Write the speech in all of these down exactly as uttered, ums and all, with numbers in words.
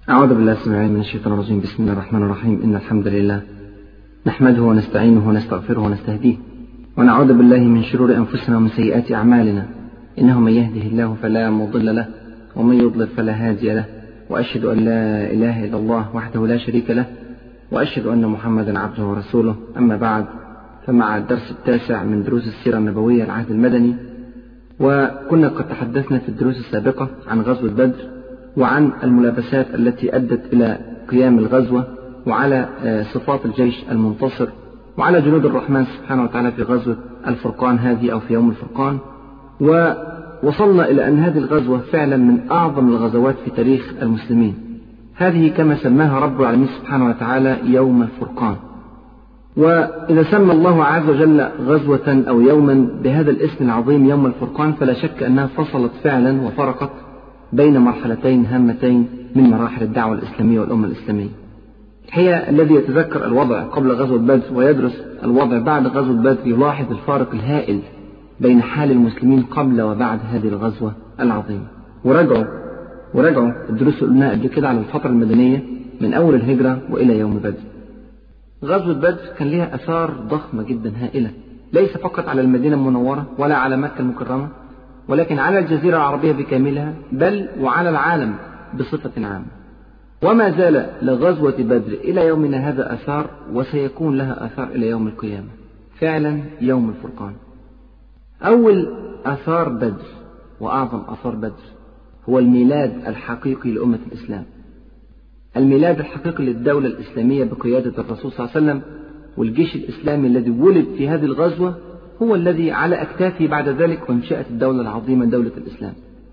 أعوذ بالله السميع العليم من الشيطان الرجيم. بسم الله الرحمن الرحيم. إن الحمد لله نحمده ونستعينه ونستغفره ونستهديه، ونعوذ بالله من شرور أنفسنا ومن سيئات أعمالنا. إنه من يهده الله فلا مضل له، ومن يضلل فلا هادي له، وأشهد أن لا إله إلا الله وحده لا شريك له، وأشهد أن محمدا عبده ورسوله. أما بعد، فمع الدرس التاسع من دروس السيرة النبوية العهد المدني. وكنا قد تحدثنا في الدروس السابقة عن غزوة بدر، وعن الملابسات التي أدت إلى قيام الغزوة، وعلى صفات الجيش المنتصر، وعلى جنود الرحمن سبحانه وتعالى في غزوة الفرقان هذه أو في يوم الفرقان. ووصلنا إلى أن هذه الغزوة فعلا من أعظم الغزوات في تاريخ المسلمين. هذه كما سماها رب العالمين سبحانه وتعالى يوم الفرقان. وإذا سمى الله عز وجل غزوة أو يوما بهذا الاسم العظيم يوم الفرقان، فلا شك أنها فصلت فعلا وفرقت بين مرحلتين هامتين من مراحل الدعوة الإسلامية والأمة الإسلامية. الحقيقة الذي يتذكر الوضع قبل غزوة بدر ويدرس الوضع بعد غزوة بدر يلاحظ الفارق الهائل بين حال المسلمين قبل وبعد هذه الغزوة العظيمة. وراجعوا وراجعوا الدروس اللي قلناها قبل كده على الفترة المدنية من أول الهجرة وإلى يوم بدر. غزوة بدر كان لها آثار ضخمة جدا هائلة، ليس فقط على المدينة المنورة ولا على مكة المكرمة، ولكن على الجزيرة العربية بكاملها، بل وعلى العالم بصفة عامة. وما زال لغزوة بدر إلى يومنا هذا آثار، وسيكون لها آثار إلى يوم القيامة. فعلا يوم الفرقان. أول آثار بدر وأعظم آثار بدر هو الميلاد الحقيقي لأمة الإسلام، الميلاد الحقيقي للدولة الإسلامية بقيادة الرسول صلى الله عليه وسلم. والجيش الإسلامي الذي ولد في هذه الغزوة هو الذي على أكتافه بعد ذلك وانشأت الدولة العظيمة دولة الإسلام.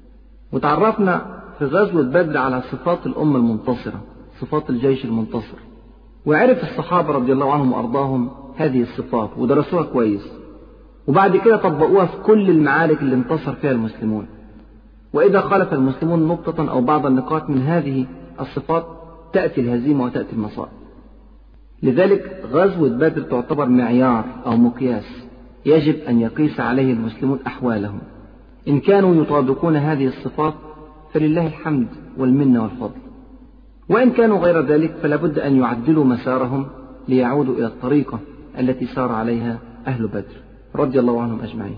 وتعرفنا في غزوة بدر على صفات الأمة المنتصرة، صفات الجيش المنتصر، وعرف الصحابة رضي الله عنهم وأرضاهم هذه الصفات ودرسوها كويس، وبعد كده طبقوها في كل المعارك اللي انتصر فيها المسلمون. وإذا خالف المسلمون نقطة أو بعض النقاط من هذه الصفات تأتي الهزيمة وتأتي المصائب. لذلك غزوة بدر تعتبر معيار أو مقياس يجب أن يقيس عليه المسلمون أحوالهم. إن كانوا يطابقون هذه الصفات فلله الحمد والمنة والفضل، وإن كانوا غير ذلك فلا بد أن يعدلوا مسارهم ليعودوا إلى الطريقة التي سار عليها أهل بدر رضي الله عنهم أجمعين.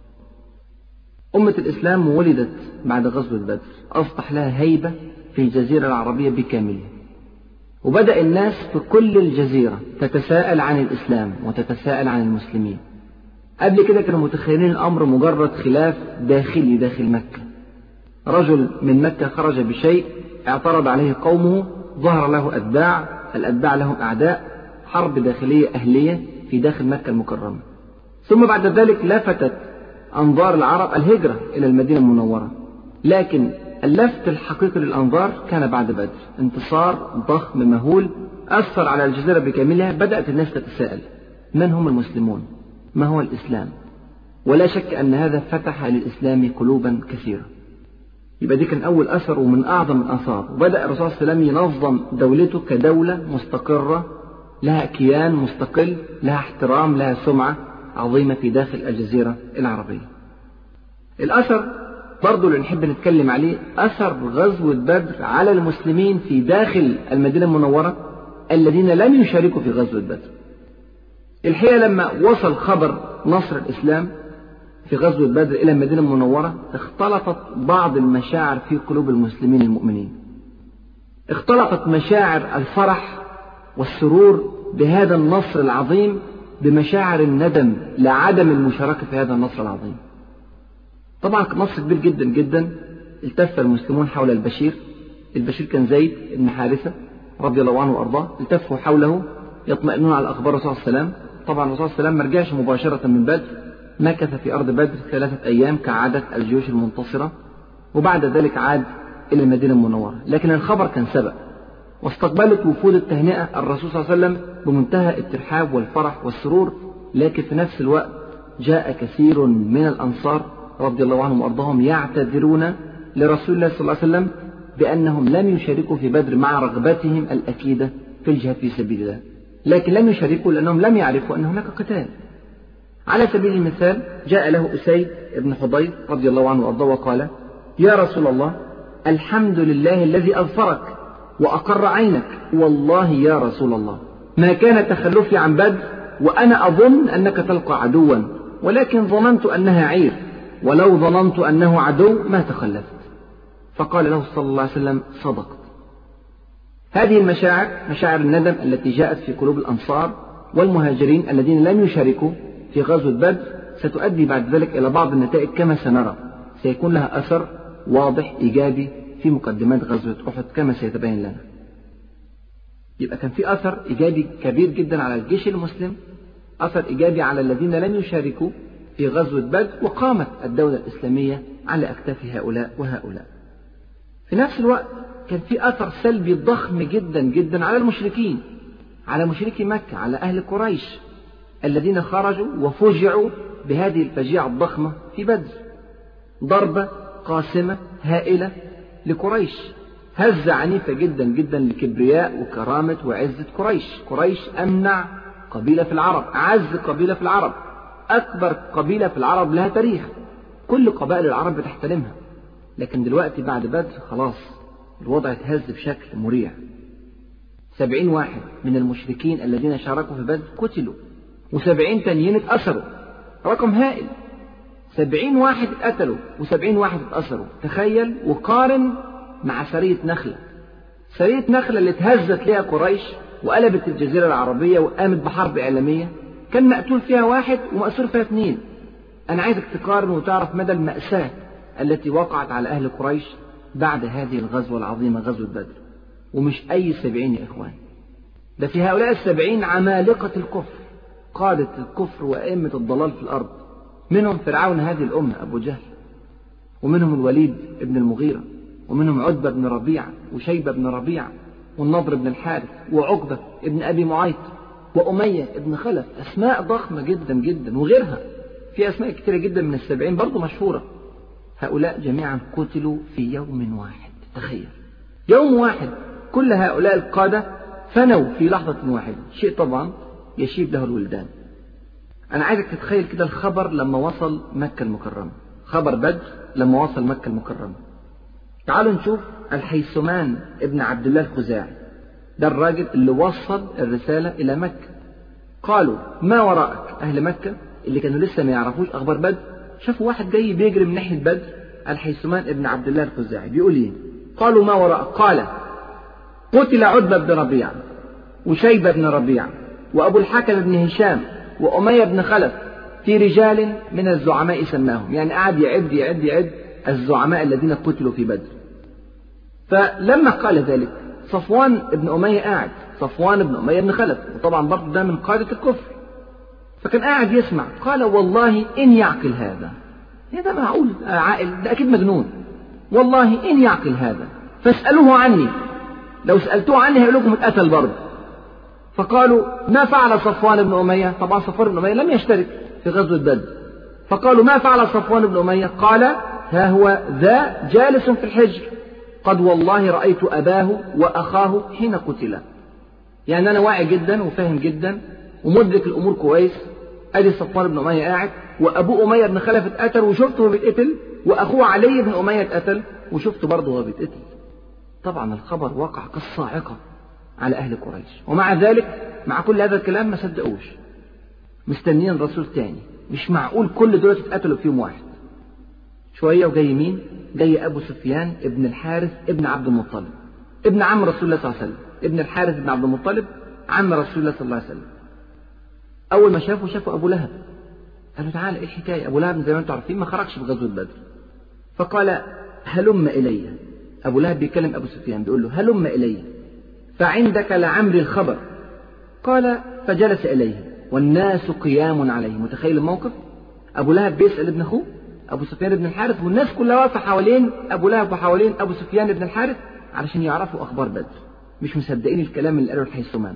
أمة الإسلام ولدت بعد غزوة بدر، أصبح لها هيبة في الجزيرة العربية بكاملها، وبدأ الناس في كل الجزيرة تتساءل عن الإسلام وتتساءل عن المسلمين. قبل كده كانوا متخيلين الأمر مجرد خلاف داخلي داخل مكة، رجل من مكة خرج بشيء اعترض عليه قومه، ظهر له أتباع، الأتباع لهم أعداء، حرب داخلية أهلية في داخل مكة المكرمة. ثم بعد ذلك لفتت أنظار العرب الهجرة إلى المدينة المنورة، لكن اللفت الحقيقي للأنظار كان بعد بدر، انتصار ضخم مهول أثر على الجزيرة بكاملها. بدأت الناس تتساءل من هم المسلمون؟ ما هو الإسلام؟ ولا شك أن هذا فتح للإسلام قلوبا كثيرة. يبقى دي كان أول أثر ومن أعظم الآثار. وبدأ الرسول صلى الله عليه وسلم ينظم دولته كدولة مستقرة لها كيان مستقل، لها احترام، لها سمعة عظيمة في داخل الجزيرة العربية. الأثر برضو اللي نحب نتكلم عليه أثر غزوة بدر على المسلمين في داخل المدينة المنورة الذين لم يشاركوا في غزوة بدر. الحقيقة لما وصل خبر نصر الإسلام في غزوة بدر إلى المدينة المنورة اختلطت بعض المشاعر في قلوب المسلمين المؤمنين. اختلطت مشاعر الفرح والسرور بهذا النصر العظيم بمشاعر الندم لعدم المشاركة في هذا النصر العظيم. طبعا كان نصر كبير جدا جدا. التف المسلمون حول البشير، البشير كان زيد بن حارثة رضي الله عنه وأرضاه، التفوا حوله يطمئنون على أخبار الرسول صلى الله عليه وسلم. طبعا الرسول صلى الله عليه وسلم ما رجعش مباشرة من بدر، مكث في أرض بدر ثلاثة أيام كعادة الجيوش المنتصرة، وبعد ذلك عاد إلى المدينة المنورة. لكن الخبر كان سبق، واستقبلت وفود التهنئة الرسول صلى الله عليه وسلم بمنتهى الترحاب والفرح والسرور. لكن في نفس الوقت جاء كثير من الأنصار رضي الله عنهم وأرضاهم يعتذرون لرسول الله صلى الله عليه وسلم بأنهم لم يشاركوا في بدر مع رغبتهم الأكيدة في الجهاد في سبيل الله، لكن لم يشاركوا لأنهم لم يعرفوا أن هناك قتال. على سبيل المثال جاء له أسيد بن حضير رضي الله عنه وأرضاه وقال: يا رسول الله، الحمد لله الذي أظفرك وأقر عينك. والله يا رسول الله ما كان تخلفي عن بدر وأنا أظن أنك تلقى عدوا، ولكن ظننت أنها عير، ولو ظننت أنه عدو ما تخلفت. فقال له صلى الله عليه وسلم صدقت. هذه المشاعر مشاعر الندم التي جاءت في قلوب الأنصار والمهاجرين الذين لم يشاركوا في غزوة بدر ستؤدي بعد ذلك إلى بعض النتائج كما سنرى، سيكون لها أثر واضح إيجابي في مقدمات غزوة أحد كما سيتبين لنا. يبقى كان في أثر إيجابي كبير جدا على الجيش المسلم، أثر إيجابي على الذين لم يشاركوا في غزوة بدر، وقامت الدولة الإسلامية على أكتاف هؤلاء وهؤلاء. في نفس الوقت كان في أثر سلبي ضخم جدا جدا على المشركين، على مشركي مكة، على أهل قريش الذين خرجوا وفجعوا بهذه الفجيعة الضخمة في بدر. ضربة قاسمة هائلة لقريش، هزة عنيفة جدا جدا لكبرياء وكرامة وعزة قريش. قريش أمنع قبيلة في العرب، أعز قبيلة في العرب، أكبر قبيلة في العرب لها تاريخ، كل قبائل العرب بتحترمها. لكن دلوقتي بعد بدر خلاص الوضع اتهز بشكل مريع. سبعين واحد من المشركين الذين شاركوا في بدر قتلوا، وسبعين تانيين اتأثروا، رقم هائل. سبعين واحد اتقتلوا وسبعين واحد اتأثروا. تخيل وقارن مع سرية نخلة، سرية نخلة اللي اتهزت لها قريش وقلبت الجزيرة العربية وقامت بحرب إعلامية، كان مقتول فيها واحد ومأسور فيها اثنين. أنا عايزك تقارن وتعرف مدى المأساة التي وقعت على أهل قريش بعد هذه الغزوة العظيمة غزوة بدر. ومش أي سبعين يا إخوان، ده في هؤلاء السبعين عمالقة الكفر، قادة الكفر وأئمة الضلال في الأرض. منهم فرعون هذه الأمة أبو جهل، ومنهم الوليد بن المغيرة، ومنهم عتبة بن ربيعة وشيبة بن ربيعة والنضر بن الحارث وعقبة بن أبي معيط وأمية بن خلف. أسماء ضخمة جدا جدا، وغيرها في أسماء كثيرة جدا من السبعين برضو مشهورة. هؤلاء جميعا قتلوا في يوم واحد. تخيل يوم واحد كل هؤلاء القادة فنوا في لحظة واحدة، شيء طبعا يشيب له الولدان. أنا عايزك تتخيل كده الخبر لما وصل مكة المكرمة، خبر بدر لما وصل مكة المكرمة. تعالوا نشوف الحيثمان ابن عبد الله الخزاعي، ده الراجل اللي وصل الرسالة إلى مكة. قالوا ما وراءك، أهل مكة اللي كانوا لسه ما يعرفوش أخبار بدر شافوا واحد جاي بيجري من ناحية بدر. الحيثمان ابن عبد الله الخزاعي بيقول ايه؟ قالوا ما وراءك؟ قال قتل عتبة بن ربيعة وشيبة بن ربيعة وأبو الحكم بن هشام وأمية بن خلف في رجال من الزعماء سماهم. يعني قعد يعد يعد يعد الزعماء الذين قتلوا في بدر. فلما قال ذلك صفوان بن أمية قاعد، صفوان بن أمية بن خلف، وطبعا برضه ده من قادة الكفر، فكان قاعد يسمع. قال والله إن يعقل هذا، يا ده معقول عاقل؟ ده أكيد مجنون. والله إن يعقل هذا فاسألوه عني، لو سألتوه عني هيقول لكم اتقتل برضه. فقالوا ما فعل صفوان بن أمية؟ طبعا صفوان بن أمية لم يشترك في غزوة بدر. فقالوا ما فعل صفوان بن أمية؟ قال ها هو ذا جالس في الحجر، قد والله رأيت أباه وأخاه حين قتلا. يعني أنا واعي جدا وفاهم جدا ومدرك الأمور كويس. أدي صفوان بن أمية قاعد، وأبوه أمية بن خلف اتقتل وشفته بيتقتل، وأخوه علي بن أمية اتقتل وشفته برضه وهو بيتقتل. طبعا الخبر وقع كالصاعقة على أهل قريش، ومع ذلك مع كل هذا الكلام ما صدقوش، مستنيين رسول تاني. مش معقول كل دول اتقتلوا في يوم واحد. شوية وجاي مين؟ جاي أبو سفيان ابن الحارث ابن عبد المطلب، ابن عم رسول الله صلى الله عليه وسلم. ابن الحارث ابن عبد المطلب عم رسول الله صلى الله عليه وسلم. أول ما شافوا شافوا أبو لهب، قالوا تعالى إيه الحكاية؟ أبو لهب زي ما أنتم عارفين ما خرجش في غزوة بدر. فقال هلم إلي. أبو لهب بيكلم أبو سفيان بيقول له هلم إلي فعندك لعمري الخبر. قال فجلس إليه والناس قيام عليه. متخيل الموقف؟ أبو لهب بيسأل ابن أخوه أبو سفيان بن الحارث، والناس كلها واقفة حوالين أبو لهب وحوالين أبو سفيان بن الحارث علشان يعرفوا أخبار بدر، مش مصدقين الكلام اللي قاله الحيثمان.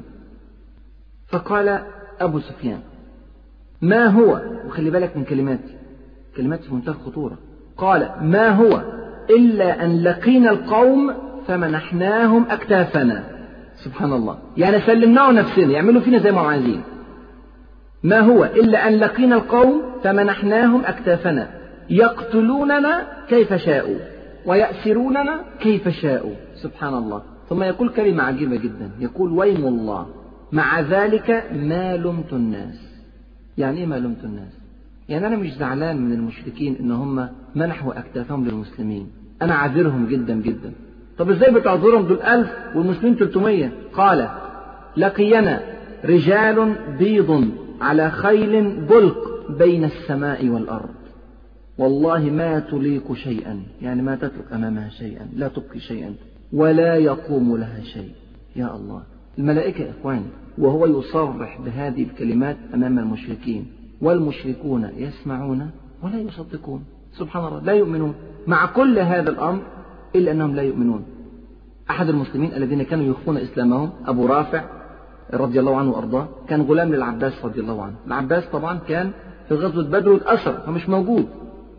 فقال أبو سفيان ما هو، وخلي بالك من كلماتي، كلمات في منتهى الخطورة. قال ما هو إلا أن لقينا القوم فمنحناهم أكتافنا. سبحان الله، يعني سلمناه نفسنا يعملوا فينا زي ما هم عايزين. ما هو إلا أن لقينا القوم فمنحناهم أكتافنا يقتلوننا كيف شاءوا ويأسروننا كيف شاءوا. سبحان الله، ثم يقول كلمة عجيبة جدا، يقول ويم الله مع ذلك ما لمت الناس. يعني ايه ما لمت الناس؟ يعني انا مش زعلان من المشركين ان هم منحوا اكتافهم للمسلمين، انا عذرهم جدا جدا. طب ازاي بتعذرهم؟ دول ألف والمسلمين ثلاثمية. قال لقينا رجال بيض على خيل بلق بين السماء والأرض والله ما تليق شيئا، يعني ما تترك أمامها شيئا، لا تبقي شيئا ولا يقوم لها شيء. يا الله، الملائكة يا إخواني، وهو يصرح بهذه الكلمات أمام المشركين، والمشركون يسمعون ولا يصدقون. سبحان الله، لا يؤمنون مع كل هذا الأمر إلا أنهم لا يؤمنون. أحد المسلمين الذين كانوا يخفون إسلامهم أبو رافع رضي الله عنه وأرضاه، كان غلام للعباس رضي الله عنه. العباس طبعا كان في غزوة بدر واتأسر فمش موجود،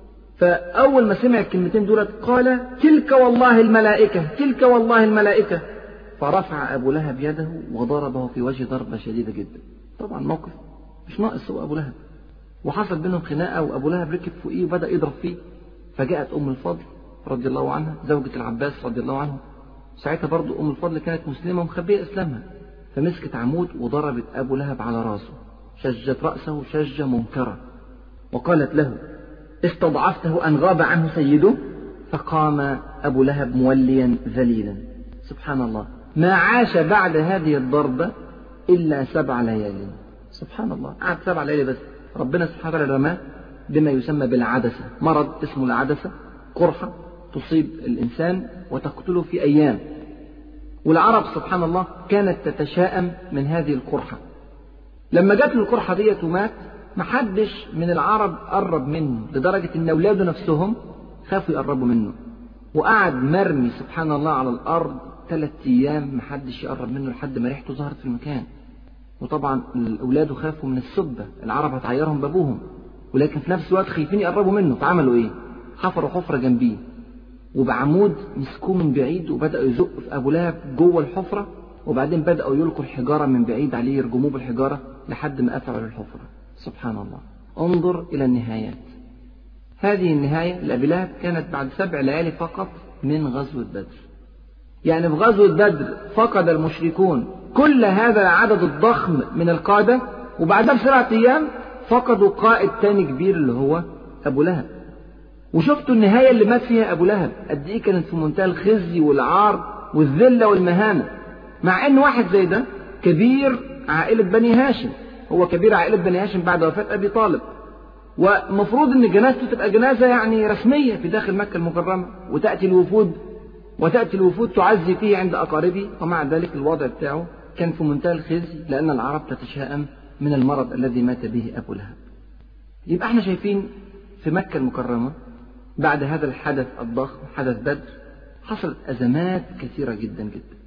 فأول ما سمع الكلمتين دولت قال تلك والله الملائكة، تلك والله الملائكة. فرفع أبو لهب يده وضربه في وجه ضربة شديدة جدا. طبعا موقف مش ناقص هو أبو لهب، وحصل بينهم خناقة وأبو لهب ركب فوقيه وبدأ يضرب فيه. فجاءت أم الفضل رضي الله عنها زوجة العباس رضي الله عنه، ساعتها برضو أم الفضل كانت مسلمة ومخبية إسلامها، فمسكت عمود وضربت أبو لهب على رأسه، شجت رأسه شجة منكرة، وقالت له استضعفته أن غاب عنه سيده. فقام أبو لهب موليا ذليلا. سبحان الله، ما عاش بعد هذه الضربة إلا سبع ليال. سبحان الله، قعد سبع ليالي بس. ربنا سبحانه وتعالى رماه بما يسمى بالعدسة، مرض اسمه العدسة، قرحة تصيب الإنسان وتقتله في أيام. والعرب سبحان الله كانت تتشائم من هذه القرحة. لما جات له القرحة ديت ومات، محدش من العرب قرب منه، لدرجة ان اولاده نفسهم خافوا يقربوا منه، وقعد مرمي سبحان الله على الارض ثلاث ايام محدش يقرب منه لحد ما ريحته ظهرت في المكان. وطبعا اولاده خافوا من السبة، العرب هتعيرهم بابوهم، ولكن في نفس الوقت خايفين يقربوا منه. فعملوا ايه؟ حفروا حفرة جنبيه وبعمود مسكوه من بعيد وبدأوا يزقوا في ابو لهب جوه الحفرة، وبعدين بدأوا يلقوا الحجارة من بعيد عليه، يرجموه بالحجارة لحد ما قفلوا الحفرة. سبحان الله، انظر إلى النهايات. هذه النهاية لأبي لهب كانت بعد سبع ليالي فقط من غزوة بدر. يعني في غزوة بدر فقد المشركون كل هذا العدد الضخم من القادة، وبعدها بسبعة أيام فقدوا قائد تاني كبير اللي هو أبو لهب. وشفتوا النهاية اللي مات فيها أبو لهب قد إيه كانت في منتهى الخزي والعار والذلة والمهانة، مع إن واحد زي ده كبير عائلة بني هاشم، هو كبير عائلة بني هاشم بعد وفاة أبي طالب، ومفروض أن جنازته تبقى جنازة يعني رسمية في داخل مكة المكرمة، وتأتي الوفود وتأتي الوفود تعزي فيه عند أقاربه، ومع ذلك الوضع بتاعه كان في منتهى الخزي، لأن العرب تتشائم من المرض الذي مات به أبو لهب. يبقى احنا شايفين في مكة المكرمة بعد هذا الحدث الضخم، حدث بدر، حصلت أزمات كثيرة جدا جدا.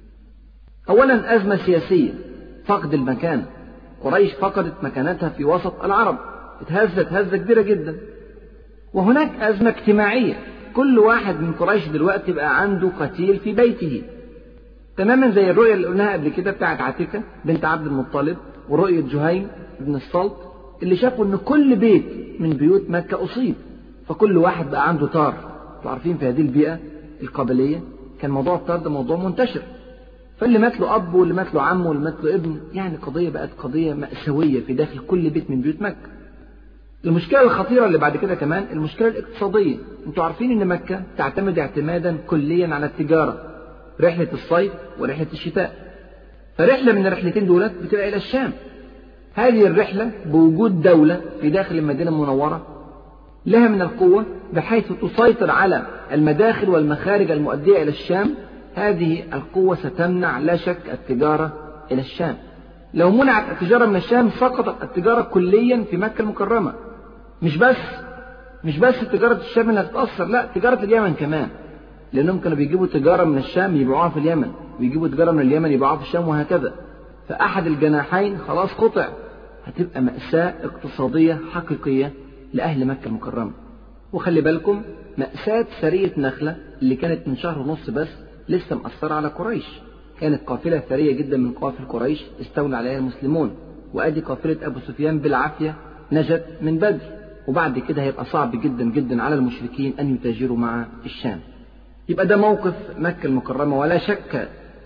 أولا أزمة سياسية، فقد المكان، قريش فقدت مكانتها في وسط العرب، اتهزت هزة كبيرة جدا. وهناك أزمة اجتماعية، كل واحد من قريش دلوقتي بقى عنده قتيل في بيته، تماما زي الرؤية اللي قلناها قبل كده بتاعت عتيكة بنت عبد المطلب، ورؤية جهيم بن الصلت، اللي شافوا ان كل بيت من بيوت مكة أصيب، فكل واحد بقى عنده طار. انتوا عارفين في هذه البيئة القبلية كان موضوع الطار ده موضوع منتشر، فاللي مات له أب واللي مات له عم واللي مات له ابن، يعني قضية بقت قضية مأساوية في داخل كل بيت من بيوت مكة. المشكلة الخطيرة اللي بعد كده كمان المشكلة الاقتصادية. انتوا عارفين ان مكة تعتمد اعتمادا كليا على التجارة، رحلة الصيف ورحلة الشتاء، فرحلة من الرحلتين دولت بتبقى إلى الشام. هذه الرحلة بوجود دولة في داخل المدينة المنورة لها من القوة بحيث تسيطر على المداخل والمخارج المؤدية إلى الشام، هذه القوة ستمنع لا شك التجارة إلى الشام. لو منعت التجارة من الشام سقطت التجارة كليا في مكة المكرمة. مش بس مش بس تجارة الشام اللي هتتأثر، لا، تجارة اليمن كمان، لأنهم كانوا بيجيبوا تجارة من الشام يبيعوها في اليمن، ويجيبوا تجارة من اليمن يبيعوها في الشام، وهكذا. فأحد الجناحين خلاص قطع، هتبقى مأساة اقتصادية حقيقية لأهل مكة المكرمة. وخلي بالكم مأساة سرية نخلة اللي كانت من شهر ونص بس لسه مأثرة على قريش، كانت قافلة ثرية جدا من قوافل قريش استولى عليها المسلمون، وأدي قافلة أبو سفيان بالعافية نجت من بدر، وبعد كده هيبقى صعب جدا جدا على المشركين أن يتاجروا مع الشام. يبقى ده موقف مكة المكرمة، ولا شك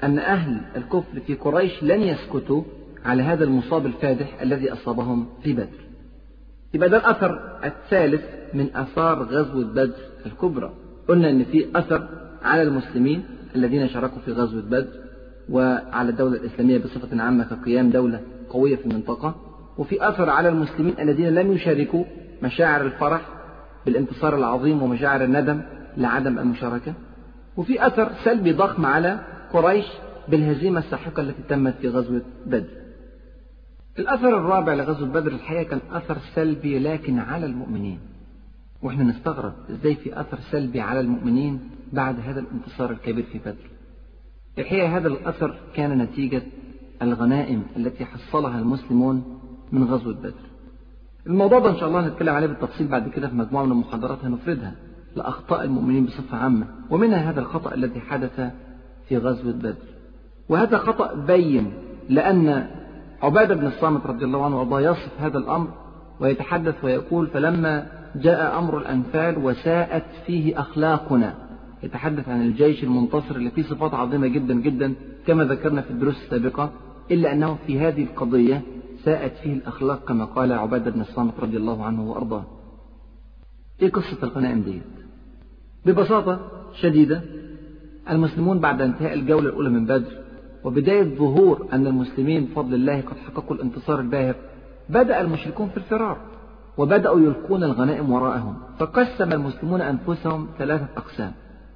أن أهل الكفر في قريش لن يسكتوا على هذا المصاب الفادح الذي أصابهم في بدر. يبقى ده الأثر الثالث من آثار غزوة بدر الكبرى. قلنا أن في أثر على المسلمين الذين شاركوا في غزوة بدر، وعلى الدولة الإسلامية بصفة عامة كقيام دولة قوية في المنطقة، وفي أثر على المسلمين الذين لم يشاركوا مشاعر الفرح بالانتصار العظيم ومشاعر الندم لعدم المشاركة، وفي أثر سلبي ضخم على قريش بالهزيمة الساحقة التي تمت في غزوة بدر. الأثر الرابع لغزوة بدر الحقيقة كان أثر سلبي لكن على المؤمنين، وإحنا نستغرب إزاي في أثر سلبي على المؤمنين بعد هذا الانتصار الكبير في بدر. الحقيقة هذا الأثر كان نتيجة الغنائم التي حصلها المسلمون من غزوة بدر. الموضوع ده إن شاء الله نتكلم عليه بالتفصيل بعد كده في مجموعة من المحاضرات هنفردها لأخطاء المؤمنين بصفة عامة، ومنها هذا الخطأ الذي حدث في غزوة بدر. وهذا خطأ بين، لأن عبادة بن الصامت رضي الله عنه وارضاه يصف هذا الأمر ويتحدث ويقول: فلما جاء أمر الأنفال وساءت فيه أخلاقنا. يتحدث عن الجيش المنتصر اللي فيه صفات عظيمة جدا جدا كما ذكرنا في الدروس السابقة، إلا أنه في هذه القضية ساءت فيه الأخلاق كما قال عبادة بن الصامت رضي الله عنه وارضاه. إيه قصة الغنائم دي؟ ببساطة شديدة، المسلمون بعد انتهاء الجولة الأولى من بدر وبداية ظهور أن المسلمين بفضل الله قد حققوا الانتصار الباهر، بدأ المشركون في الفرار وبدأوا يلقون الغنائم وراءهم. فقسم المسلمون أنفسهم ثلاثة أقسام.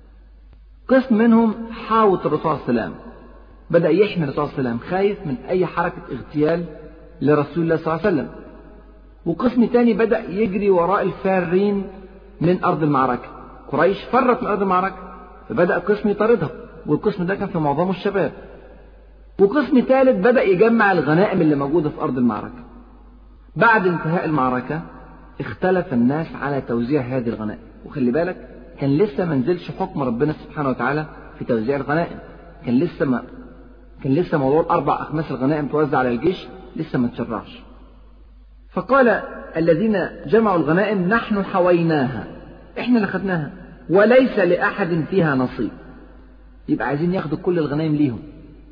قسم منهم حاوط الرسول صلى الله عليه وسلم، بدأ يحمي الرسول صلى الله عليه وسلم خايف من أي حركة اغتيال لرسول الله صلى الله عليه وسلم. وقسم تاني بدأ يجري وراء الفارين من أرض المعركة. قريش فرت من أرض المعركة فبدأ قسم يطاردها، والقسم ده كان في معظمه الشباب. وقسم ثالث بدأ يجمع الغنائم اللي موجودة في أرض المعركة. بعد انتهاء المعركة اختلف الناس على توزيع هذه الغنائم، وخلي بالك كان لسه ما نزلش حكم ربنا سبحانه وتعالى في توزيع الغنائم، كان لسه ما كان لسه موضوع أربع أخماس الغنائم توزع على الجيش لسه ما تشرعش. فقال الذين جمعوا الغنائم: نحن حويناها، احنا اللي خدناها، وليس لأحد فيها نصيب. يبقى عايزين ياخدوا كل الغنائم ليهم.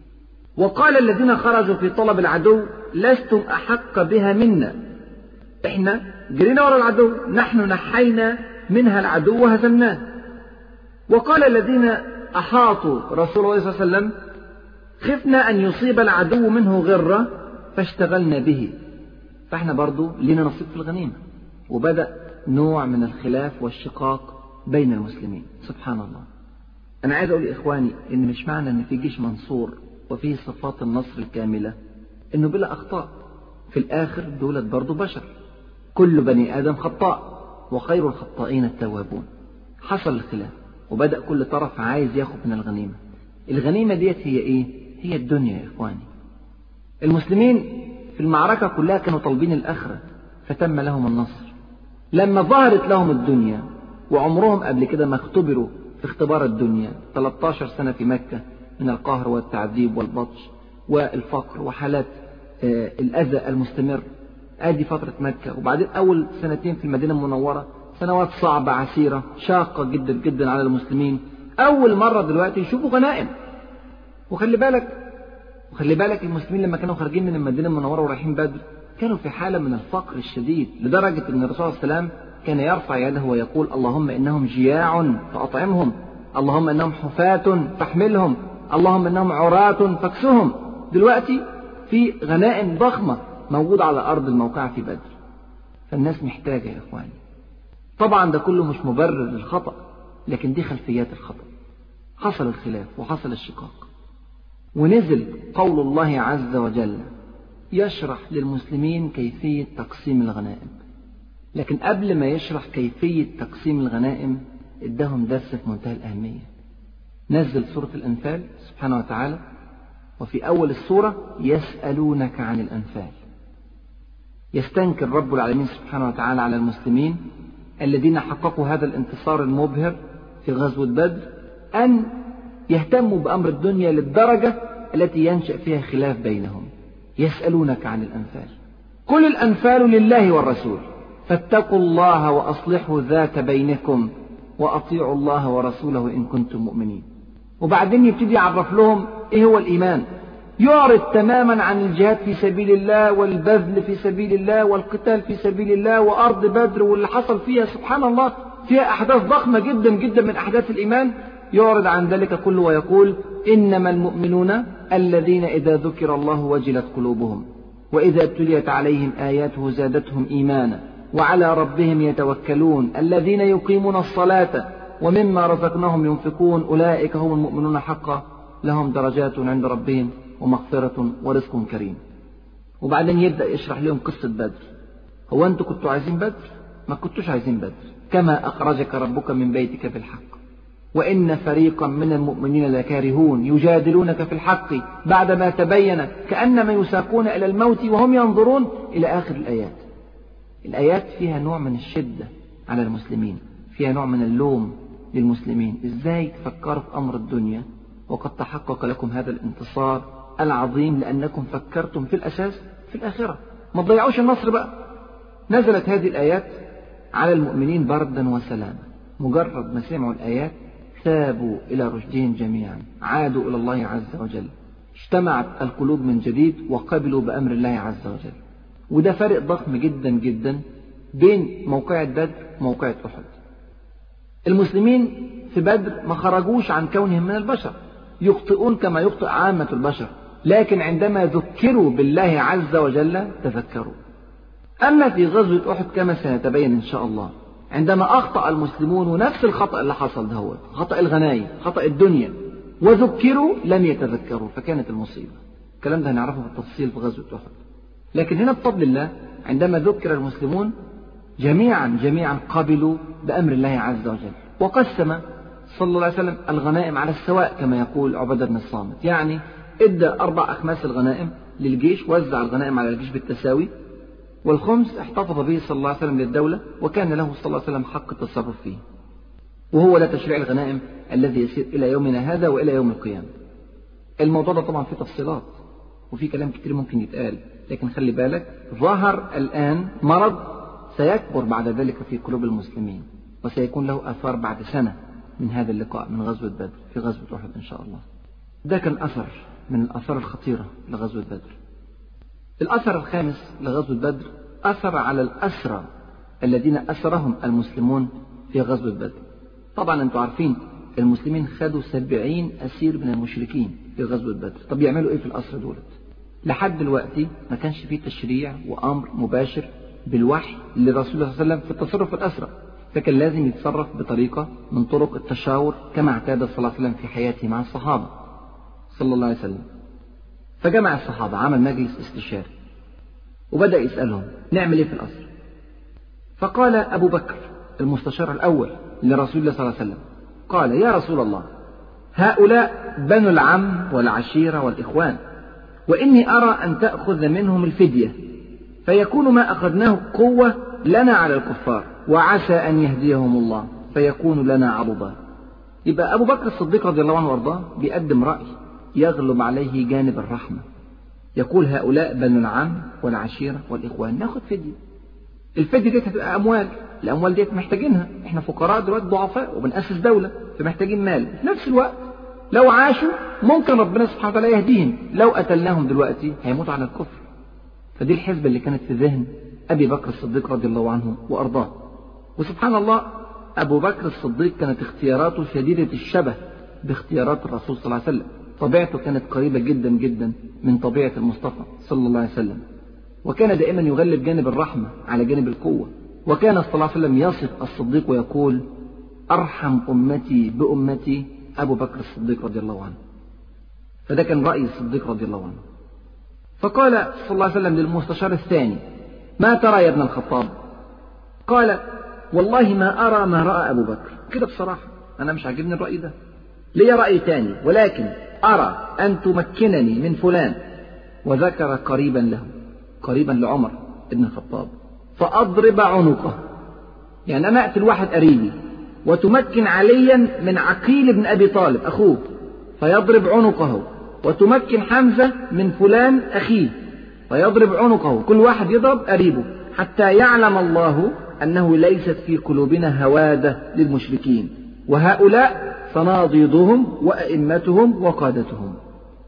وقال الذين خرجوا في طلب العدو: لستم أحق بها منا، احنا جرينا ورا العدو، نحن نحينا منها العدو وهزمناه. وقال الذين أحاطوا رسول الله صلى الله عليه وسلم: خفنا أن يصيب العدو منه غرة فاشتغلنا به. فاحنا برضو لنا نصيب في الغنيمة. وبدأ نوع من الخلاف والشقاق بين المسلمين. سبحان الله. أنا عايز أقول لإخواني إن مش معنى إن في جيش منصور وفيه صفات النصر الكاملة إنه بلا أخطاء. في الآخر دولة برضو بشر، كل بني آدم خطاء وخير الخطائين التوابون. حصل الخلاف وبدأ كل طرف عايز ياخد من الغنيمة. الغنيمة ديت هي إيه؟ هي الدنيا يا إخواني. المسلمين في المعركة كلها كانوا طالبين الآخرة فتم لهم النصر. لما ظهرت لهم الدنيا وعمرهم قبل كده ما اختبروا في اختبار الدنيا، ثلاثة عشر سنة في مكة من القهر والتعذيب والبطش والفقر وحالات آه الأذى المستمر، ادي فترة مكة. وبعدين أول سنتين في المدينة المنورة سنوات صعبة عسيرة شاقة جدا جدا على المسلمين. أول مرة دلوقتي يشوفوا غنائم. وخلي بالك وخلي بالك المسلمين لما كانوا خارجين من المدينة المنورة ورايحين بدر كانوا في حالة من الفقر الشديد، لدرجة أن الرسول صلى الله عليه وسلم كان يرفع يده ويقول: اللهم إنهم جياع فأطعمهم، اللهم إنهم حفاة فاحملهم، اللهم إنهم عراة فاكسهم. دلوقتي في غنائم ضخمة موجودة على أرض الموقع في بدر، فالناس محتاجة يا إخواني. طبعا ده كله مش مبرر للخطأ، لكن دي خلفيات الخطأ. حصل الخلاف وحصل الشقاق، ونزل قول الله عز وجل يشرح للمسلمين كيفية تقسيم الغنائم. لكن قبل ما يشرح كيفية تقسيم الغنائم ادهم درس في منتهى الأهمية. نزل سورة الأنفال سبحانه وتعالى، وفي أول السورة يسألونك عن الأنفال. يستنكر رب العالمين سبحانه وتعالى على المسلمين الذين حققوا هذا الانتصار المبهر في غزوة بدر أن يهتموا بأمر الدنيا للدرجة التي ينشأ فيها خلاف بينهم. يسألونك عن الأنفال، قل الأنفال لله والرسول فاتقوا الله وأصلحوا ذات بينكم وأطيعوا الله ورسوله إن كنتم مؤمنين. وبعدين يبتدي يعرف لهم إيه هو الإيمان، يعرض تماما عن الجهاد في سبيل الله والبذل في سبيل الله والقتال في سبيل الله وأرض بدر واللي حصل فيها سبحان الله فيها أحداث ضخمة جدا جدا من أحداث الإيمان، يعرض عن ذلك كله ويقول إنما المؤمنون الذين إذا ذكر الله وجلت قلوبهم وإذا ابتليت عليهم آياته زادتهم إيمانا وعلى ربهم يتوكلون الذين يقيمون الصلاة ومما رزقناهم ينفقون أولئك هم المؤمنون حقا لهم درجات عند ربهم ومغفرة ورزق كريم. وبعدين يبدأ يشرح لهم قصة بدر. هو أنتوا كنتوا عايزين بدر؟ ما كنتوش عايزين بدر. كما أخرجك ربك من بيتك في الحق وإن فريقا من المؤمنين لكارهون يجادلونك في الحق بعدما تبين كأنما يساقون إلى الموت وهم ينظرون إلى آخر الآيات. الآيات فيها نوع من الشدة على المسلمين، فيها نوع من اللوم للمسلمين. إزاي تفكروا في أمر الدنيا وقد تحقق لكم هذا الانتصار العظيم لأنكم فكرتم في الأساس في الآخرة، ما تضيعوش النصر بقى. نزلت هذه الآيات على المؤمنين بردا وسلاما، مجرد ما سمعوا الآيات ثابوا إلى رشدهم جميعا، عادوا إلى الله عز وجل، اجتمعت القلوب من جديد وقبلوا بأمر الله عز وجل. وده فرق ضخم جدا جدا بين موقعة بدر وموقعة أحد. المسلمين في بدر ما خرجوش عن كونهم من البشر، يخطئون كما يخطئ عامة البشر، لكن عندما ذكروا بالله عز وجل تذكروا. أما في غزوة أحد كما سنتبين إن شاء الله، عندما أخطأ المسلمون ونفس الخطأ اللي حصل ده هو خطأ الغنايم، خطأ الدنيا، وذكروا لم يتذكروا فكانت المصيبة. الكلام ده هنعرفه بالتفصيل في غزوة أحد. لكن هنا بفضل الله عندما ذكر المسلمون جميعا جميعا قبلوا بأمر الله عز وجل، وقسم صلى الله عليه وسلم الغنائم على السواء كما يقول عبادة بن الصامت، يعني ادى أربع أخماس الغنائم للجيش، وزع الغنائم على الجيش بالتساوي، والخمس احتفظ به صلى الله عليه وسلم للدولة وكان له صلى الله عليه وسلم حق التصرف فيه. وهو ده تشريع الغنائم الذي يسير إلى يومنا هذا وإلى يوم القيامة. الموضوع ده طبعا فيه تفصيلات وفيه كلام كتير ممكن يتقال، لكن خلي بالك ظهر الآن مرض سيكبر بعد ذلك في قلوب المسلمين وسيكون له آثار بعد سنة من هذا اللقاء من غزوة بدر في غزوة أحد إن شاء الله. ده كان أثر من الآثار الخطيرة لغزوة بدر. الأثر الخامس لغزوة بدر أثر على الأسرى الذين أسرهم المسلمون في غزوة بدر. طبعا أنتم عارفين المسلمين خدوا سبعين أسير من المشركين في غزوة بدر. طب يعملوا إيه في الأسرى دولت؟ لحد دلوقتي ما كانش فيه تشريع وأمر مباشر بالوحي لرسول الله صلى الله عليه وسلم في التصرف في الأسرى، فكان لازم يتصرف بطريقة من طرق التشاور كما اعتاد صلى الله عليه وسلم في حياته مع الصحابة صلى الله عليه وسلم. فجمع الصحابة، عمل مجلس استشاري وبدأ يسألهم نعمل ايه في الأسر. فقال أبو بكر المستشار الأول لرسول الله صلى الله عليه وسلم، قال يا رسول الله هؤلاء بنو العم والعشيرة والإخوان، وإني أرى أن تأخذ منهم الفدية فيكون ما أخذناه قوة لنا على الكفار، وعسى أن يهديهم الله فيكون لنا عضدا. يبقى أبو بكر الصديق رضي الله عنه وارضاه بيقدم رأي يغلب عليه جانب الرحمة، يقول هؤلاء بنو العم والعشيرة والإخوان ناخد فدية. الفدية دي هتبقى أموال، الأموال دي محتاجينها، احنا فقراء دلوقتي ضعفاء وبنأسس دولة فمحتاجين مال. في نفس الوقت لو عاشوا ممكن ربنا سبحانه وتعالى يهديهم، لو قتلناهم دلوقتي هيموتوا على الكفر. فدي الحسبة اللي كانت في ذهن أبي بكر الصديق رضي الله عنه وأرضاه. وسبحان الله أبو بكر الصديق كانت اختياراته شديدة الشبه باختيارات الرسول صلى الله عليه وسلم، طبيعته كانت قريبة جدا جدا من طبيعة المصطفى صلى الله عليه وسلم، وكان دائما يغلب جانب الرحمة على جانب القوة. وكان صلى الله عليه وسلم يصف الصديق ويقول أرحم أمتي بأمتي أبو بكر الصديق رضي الله عنه. فده كان رأي الصديق رضي الله عنه. فقال صلى الله عليه وسلم للمستشار الثاني ما ترى يا ابن الخطاب؟ قال والله ما أرى ما رأى أبو بكر. كده بصراحة أنا مش عاجبني الرأي ده، لي رأي تاني، ولكن أرى أن تمكنني من فلان، وذكر قريبا له، قريبا لعمر ابن الخطاب، فأضرب عنقه. يعني أنا أقتل واحد قريبي وتمكن عليا من عقيل بن أبي طالب أخوه فيضرب عنقه، وتمكن حمزة من فلان أخيه فيضرب عنقه، كل واحد يضرب قريبه حتى يعلم الله أنه ليست في قلوبنا هوادة للمشركين، وهؤلاء صناديدهم وأئمتهم وقادتهم.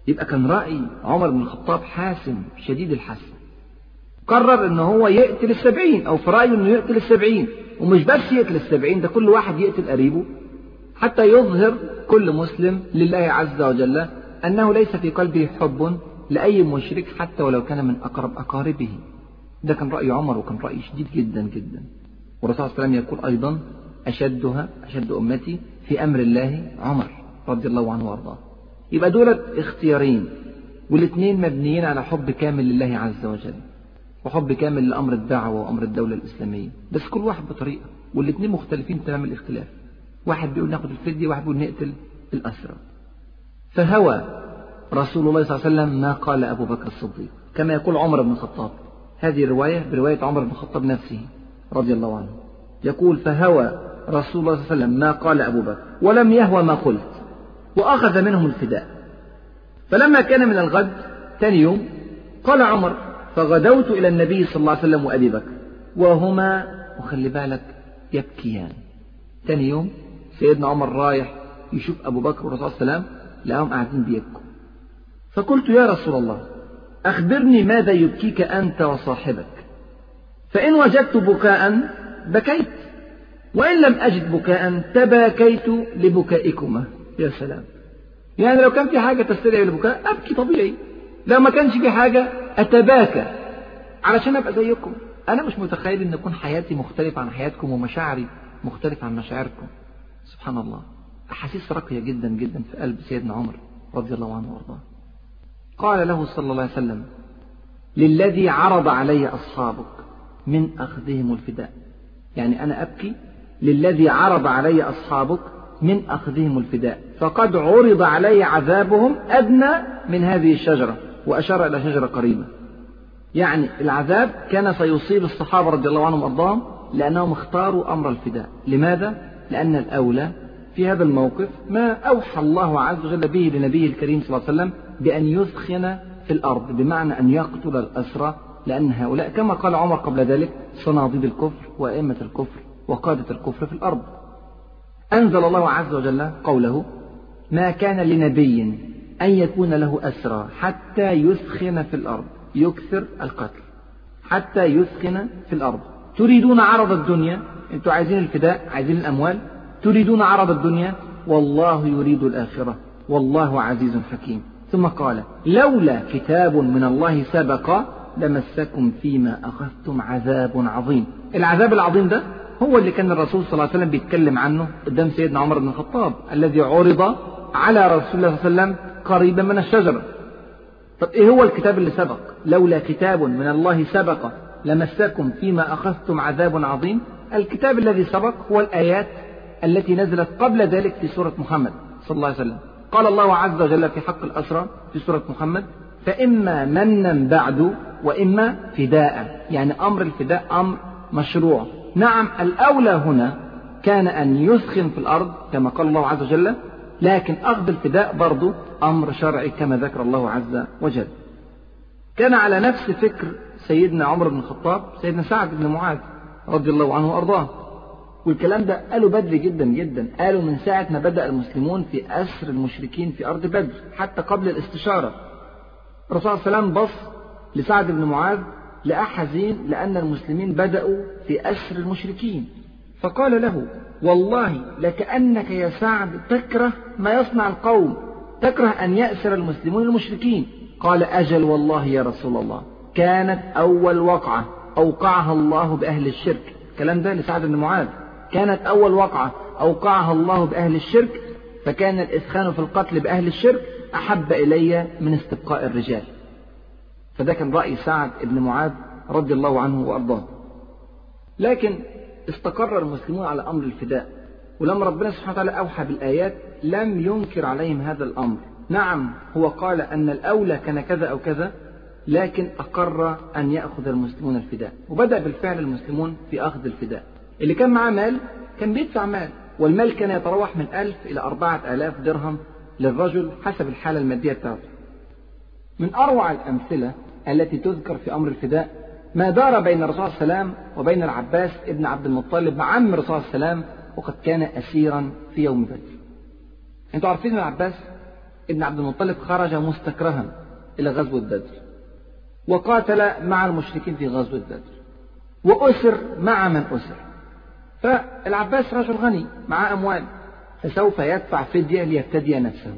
يبقى كان رأي عمر بن الخطاب حاسم شديد الحسم، قرر ان هو يقتل السبعين، او في رأيه انه يقتل السبعين، ومش بس يقتل السبعين، ده كل واحد يقتل قريبه، حتى يظهر كل مسلم لله عز وجل انه ليس في قلبه حب لأي مشرك حتى ولو كان من أقرب أقاربه. ده كان رأي عمر، وكان رأي شديد جدا جدا. والرسول صلى الله عليه وسلم يقول أيضا أشدها أشد أمتي في أمر الله عمر رضي الله عنه وأرضاه. يبقى دولت اختيارين، والاثنين مبنيين على حب كامل لله عز وجل، وحب كامل لأمر الدعوة وأمر الدولة الإسلامية، بس كل واحد بطريقة، والاثنين مختلفين تمام الاختلاف. واحد بيقول ناخد الفدية، واحد بيقول نقتل الأسرى. فهوى رسول الله صلى الله عليه وسلم ما قال أبو بكر الصديق، كما يقول عمر بن الخطاب. هذه الرواية برواية عمر بن الخطاب نفسه رضي الله عنه، يقول فهوى رسول الله صلى الله عليه وسلم ما قال أبو بكر ولم يهوى ما قلت، وأخذ منهم الفداء. فلما كان من الغد ثاني يوم قال عمر فغدوت إلى النبي صلى الله عليه وسلم وأبي بكر وهما، وخلي بالك، يبكيان. ثاني يوم سيدنا عمر رايح يشوف أبو بكر والرسول صلى الله عليه وسلم، لهم قاعدين بيبكوا. فقلت يا رسول الله أخبرني ماذا يبكيك أنت وصاحبك، فإن وجدت بكاء بكيت، وإن لم أجد بكاء تباكيت لبكائكما. يا سلام، يعني لو كان في حاجة تستدعي للبكاء أبكي طبيعي، لو ما كانش في حاجة أتباكى علشان أبقى زيكم. أنا مش متخيل أن يكون حياتي مختلفة عن حياتكم ومشاعري مختلفة عن مشاعركم. سبحان الله، أحاسيس راقية جدا جدا في قلب سيدنا عمر رضي الله عنه وارضاه. قال له صلى الله عليه وسلم للذي عرض علي أصحابك من أخذهم الفداء، يعني أنا أبكي للذي عرض علي أصحابك من أخذهم الفداء، فقد عرض علي عذابهم أدنى من هذه الشجرة، وأشار إلى شجرة قريبة. يعني العذاب كان سيصيب الصحابة رضي الله عنهم وارضاهم لأنهم اختاروا أمر الفداء. لماذا؟ لأن الأولى في هذا الموقف ما أوحى الله عز وجل به لنبيه الكريم صلى الله عليه وسلم بأن يثخن في الأرض، بمعنى أن يقتل الأسرى، لأن هؤلاء كما قال عمر قبل ذلك صناديد الكفر وأئمة الكفر وقادة الكفر في الأرض. أنزل الله عز وجل قوله ما كان لنبي أن يكون له أسرى حتى يثخن في الأرض، يكثر القتل، حتى يثخن في الأرض. تريدون عرض الدنيا، أنتوا عايزين الفداء، عايزين الأموال، تريدون عرض الدنيا، والله يريد الآخرة والله عزيز حكيم. ثم قال لولا كتاب من الله سبق لمسكم فيما أخذتم عذاب عظيم. العذاب العظيم ده هو اللي كان الرسول صلى الله عليه وسلم بيتكلم عنه قدام سيدنا عمر بن الخطاب، الذي عرض على رسول الله صلى الله عليه وسلم قريبا من الشجرة. طب إيه هو الكتاب اللي سبق؟ لولا كتاب من الله سبق لمسكم فيما أخذتم عذاب عظيم. الكتاب الذي سبق هو الآيات التي نزلت قبل ذلك في سورة محمد صلى الله عليه وسلم. قال الله عز وجل في حق الأسرى في سورة محمد فإما منا بعد وإما فداء، يعني أمر الفداء أمر مشروع. نعم الأولى هنا كان أن يسخن في الأرض كما قال الله عز وجل، لكن أخذ الفداء برضو أمر شرعي كما ذكر الله عز وجل. كان على نفس فكر سيدنا عمر بن الخطاب سيدنا سعد بن معاذ رضي الله عنه وأرضاه، والكلام ده قالوا بدري جدا جدا، قالوا من ساعة ما بدأ المسلمون في أسر المشركين في أرض بدر حتى قبل الاستشارة. الرسول صلى الله عليه وسلم بص لسعد بن معاذ لقى حزين لأن المسلمين بدأوا في أسر المشركين، فقال له والله لكأنك يا سعد تكره ما يصنع القوم، تكره أن يأسر المسلمون المشركين. قال أجل والله يا رسول الله، كانت أول وقعة أوقعها الله بأهل الشرك. الكلام ده لسعد بن معاذ، كانت أول وقعة أوقعها الله بأهل الشرك، فكان الإسخان في القتل بأهل الشرك أحب إلي من استبقاء الرجال. فده كان رأي سعد بن معاذ رضي الله عنه وأرضاه. لكن استقر المسلمون على أمر الفداء، ولما ربنا سبحانه وتعالى أوحى بالآيات لم ينكر عليهم هذا الأمر. نعم هو قال أن الأولى كان كذا أو كذا، لكن أقر أن يأخذ المسلمون الفداء، وبدأ بالفعل المسلمون في أخذ الفداء. اللي كان معاه مال كان بيدفع مال، والمال كان يتراوح من ألف إلى أربعة آلاف درهم للرجل حسب الحالة المادية بتاعته. من أروع الأمثلة التي تذكر في أمر الفداء ما دار بين الرسول صلى الله عليه وسلم وبين العباس ابن عبد المطلب مع عم الرسول صلى الله عليه وسلم، وقد كان أسيرا في يوم بدر. أنتوا عارفين العباس ابن عبد المطلب خرج مستكرها إلى غزوة بدر، وقاتل مع المشركين في غزوة بدر، وأسر مع من أسر. فالعباس رجل غني مع أموال، فسوف يدفع فدية ليفتدي نفسه.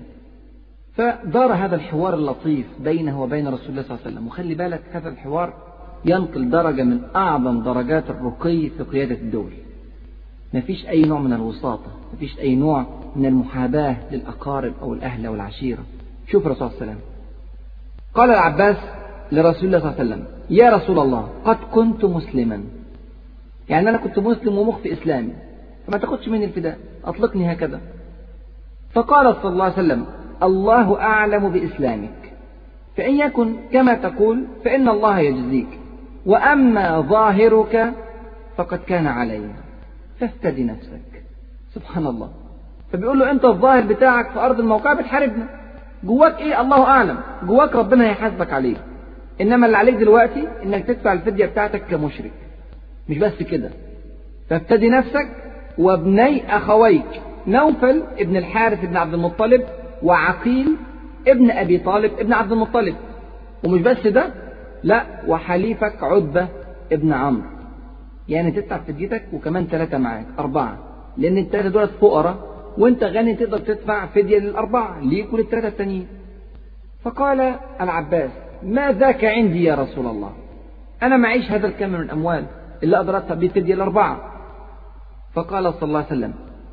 فدار هذا الحوار اللطيف بينه وبين رسول الله صلى الله عليه وسلم. وخلي بالك هذا الحوار ينقل درجة من أعظم درجات الرقي في قيادة الدول. ما فيش أي نوع من الوساطة، ما فيش أي نوع من المحاباة للأقارب أو الأهل أو العشيرة. شوف الرسول صلى الله عليه وسلم قال العباس لرسول الله صلى الله عليه وسلم: يا رسول الله قد كنت مسلما، يعني أنا كنت مسلم ومخفي إسلامي، فما تاخدش مني الفداء، أطلقني هكذا. فقال صلى الله عليه وسلم: الله أعلم بإسلامك، فإن يكن كما تقول فإن الله يجزيك، وأما ظاهرك فقد كان علي، فافتدي نفسك. سبحان الله. فبيقول له أنت الظاهر بتاعك في أرض الموقع بتحاربنا، جواك إيه الله أعلم، جواك ربنا هيحاسبك عليه، إنما اللي عليك دلوقتي إنك تدفع الفدية بتاعتك كمشرك. مش بس كده، فافتدي نفسك وابني أخويك نوفل ابن الحارث ابن عبد المطلب وعقيل ابن أبي طالب ابن عبد المطلب. ومش بس ده، لا، وحليفك عتبة ابن عمرو، يعني تدفع فديتك وكمان ثلاثة معاك، أربعة، لأن الثلاثة دولت فقراء وأنت غني تقدر تدفع فدية للأربعة ليك وللثلاثة التانيين. فقال العباس: ما ذاك عندي يا رسول الله، أنا معيش هذا الكم من الأموال اللي أقدر أدفع به فدية الأربعة. فقال صلى الله عليه وسلم: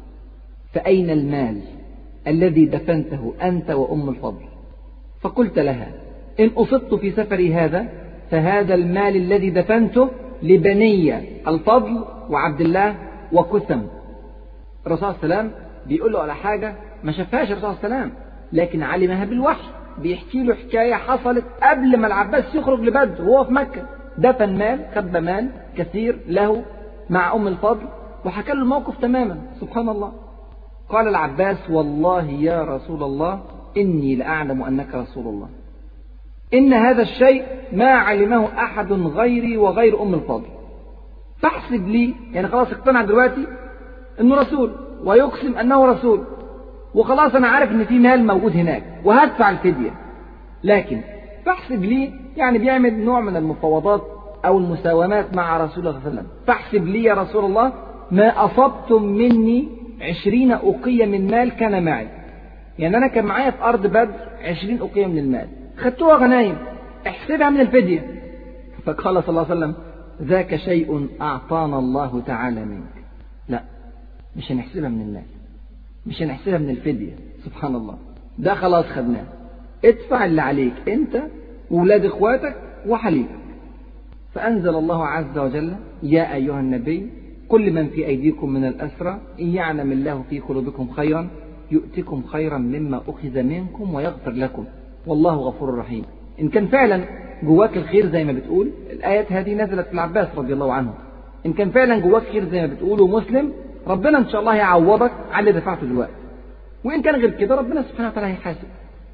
فأين المال الذي دفنته أنت وأم الفضل؟ فقلت لها: إن أصبت في سفري هذا فهذا المال الذي دفنته لبني الفضل وعبد الله وكثم. الرسول صلى الله عليه وسلم بيقول له على حاجة ما شافهاش الرسول صلى الله عليه وسلم، لكن علمها بالوحي. بيحكي له حكاية حصلت قبل ما العباس يخرج لبدر وهو في مكة. دفن مال، خبى مال كثير له مع أم الفضل، وحكى له الموقف تماما. سبحان الله. قال العباس: والله يا رسول الله إني لأعلم أنك رسول الله، إن هذا الشيء ما علمه أحد غيري وغير أم الفضل، فاحسب لي، يعني خلاص اقتنع دلوقتي أنه رسول ويقسم أنه رسول، وخلاص أنا عارف أن في مال موجود هناك وهدفع الفدية، لكن فاحسب لي، يعني بيعمل نوع من المفاوضات أو المساومات مع رسول الله صلى الله عليه وسلم. فاحسب لي يا رسول الله ما أصبتم مني عشرين أوقية من مال كان معي، يعني أنا كان معايا في أرض بدر عشرين أوقية من المال، خدتوها غنايم، احسبها من الفدية. فقال صلى الله عليه وسلم: ذاك شيء أعطانا الله تعالى منك. لا، مش هنحسبها من المال، مش هنحسبها من الفدية. سبحان الله، ده خلاص خدناه، ادفع اللي عليك أنت وولاد إخواتك وحليفك. فأنزل الله عز وجل: يا أيها النبي قل لمن في أيديكم من الأسرى إن يعلم الله في قلوبكم خيرا يؤتكم خيرا مما أخذ منكم ويغفر لكم والله غفور رحيم. إن كان فعلا جواك الخير زي ما بتقول، الآيات هذه نزلت في العباس رضي الله عنه، إن كان فعلا جواك خير زي ما بتقول ومسلم، ربنا إن شاء الله يعوضك على اللي دفعته دلوقتي، وإن كان غير كده ربنا سبحانه وتعالى هيحاسب.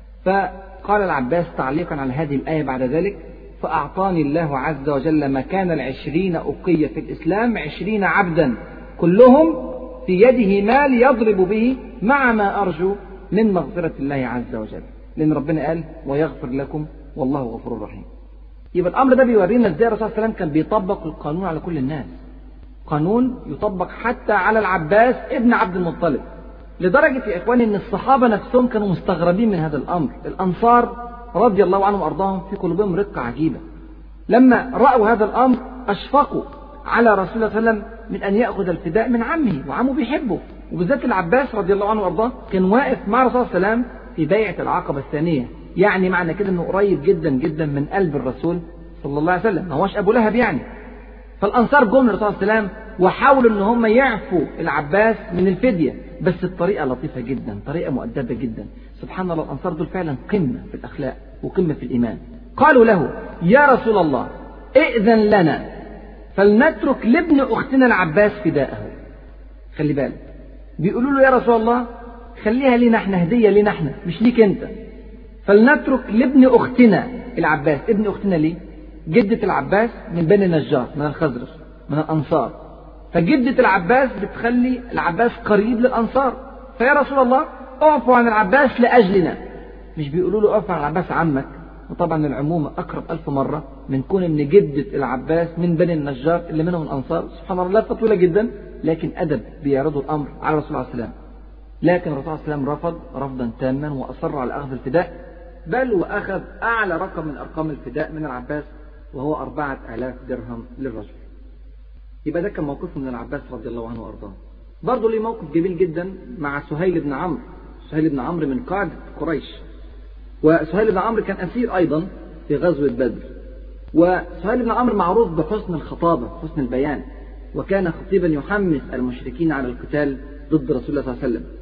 فقال العباس تعليقا على هذه الآية بعد ذلك: فأعطاني الله عز وجل مكان العشرين أقية في الإسلام عشرين عبدا كلهم في يده مال يضرب به مع ما أرجو من مغفرة الله عز وجل، لأن ربنا قال: ويغفر لكم والله غفور رحيم. يبقى الأمر ده بيورينا إزاي الرسول صلى الله عليه وسلم كان بيطبق القانون على كل الناس، قانون يطبق حتى على العباس ابن عبد المطلب، لدرجة يا إخواني أن الصحابة نفسهم كانوا مستغربين من هذا الأمر. الأنصار رضي الله عنهم وأرضاهم في قلوبهم رقة عجيبة، لما رأوا هذا الأمر أشفقوا على رسول الله صلى الله عليه وسلم من أن يأخذ الفداء من عمه، وعمه بيحبه، وبالذات العباس رضي الله عنه وأرضاه كان واقف مع رسول الله صلى الله عليه وسلم في بيعة العقبة الثانية، يعني معنى كده أنه قريب جدا جدا من قلب الرسول صلى الله عليه وسلم، ما هوش أبو لهب يعني. فالأنصار جم للرسول صلى الله عليه وسلم وحاولوا أن هم يعفوا العباس من الفدية، بس الطريقة لطيفة جدا، طريقة مؤدبة جدا. سبحان الله، الأنصار دول فعلا قمة في الأخلاق وقمة في الإيمان. قالوا له: يا رسول الله ائذن لنا فلنترك لابن أختنا العباس فداءه. خلي بالك، بيقولوا له: يا رسول الله خليها لنا احنا، هدية لنا احنا مش ليك انت، فلنترك لابن أختنا العباس. ابن أختنا ليه؟ جدة العباس من بني نجار، من الخزرج، من الأنصار، فجدة العباس بتخلي العباس قريب للأنصار، فيا رسول الله اعفوا عن العباس لأجلنا. مش بيقولوا له ارفع العباس عمك، وطبعا العمومة أقرب ألف مرة من كون إن جدة العباس من بني النجار اللي منهم الأنصار. سبحان الله، لفة طويلة جدا، لكن أدب بيعرضوا الأمر على الرسول عليه السلام. لكن الرسول عليه السلام رفض رفضا تاما وأصر على أخذ الفداء، بل وأخذ أعلى رقم من أرقام الفداء من العباس وهو أربعة آلاف درهم للرجل. يبقى ده كان موقفه من العباس رضي الله عنه وأرضاه. برضه ليه موقف جميل جدا مع سهيل بن عمرو. سهيل بن عمرو من قادة قريش، وسهيل بن عمرو كان أسير أيضا في غزوة بدر. وسهيل بن عمرو معروف بحسن الخطابة، حسن البيان، وكان خطيبا يحمس المشركين على القتال ضد رسول الله صلى الله عليه وسلم.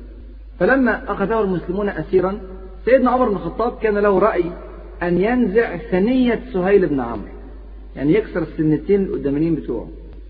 فلما أخذه المسلمون أسيرا، سيدنا عمر بن الخطاب كان له رأي أن ينزع ثنية سهيل بن عمرو، يعني يكسر السنتين القدامين بتوعه،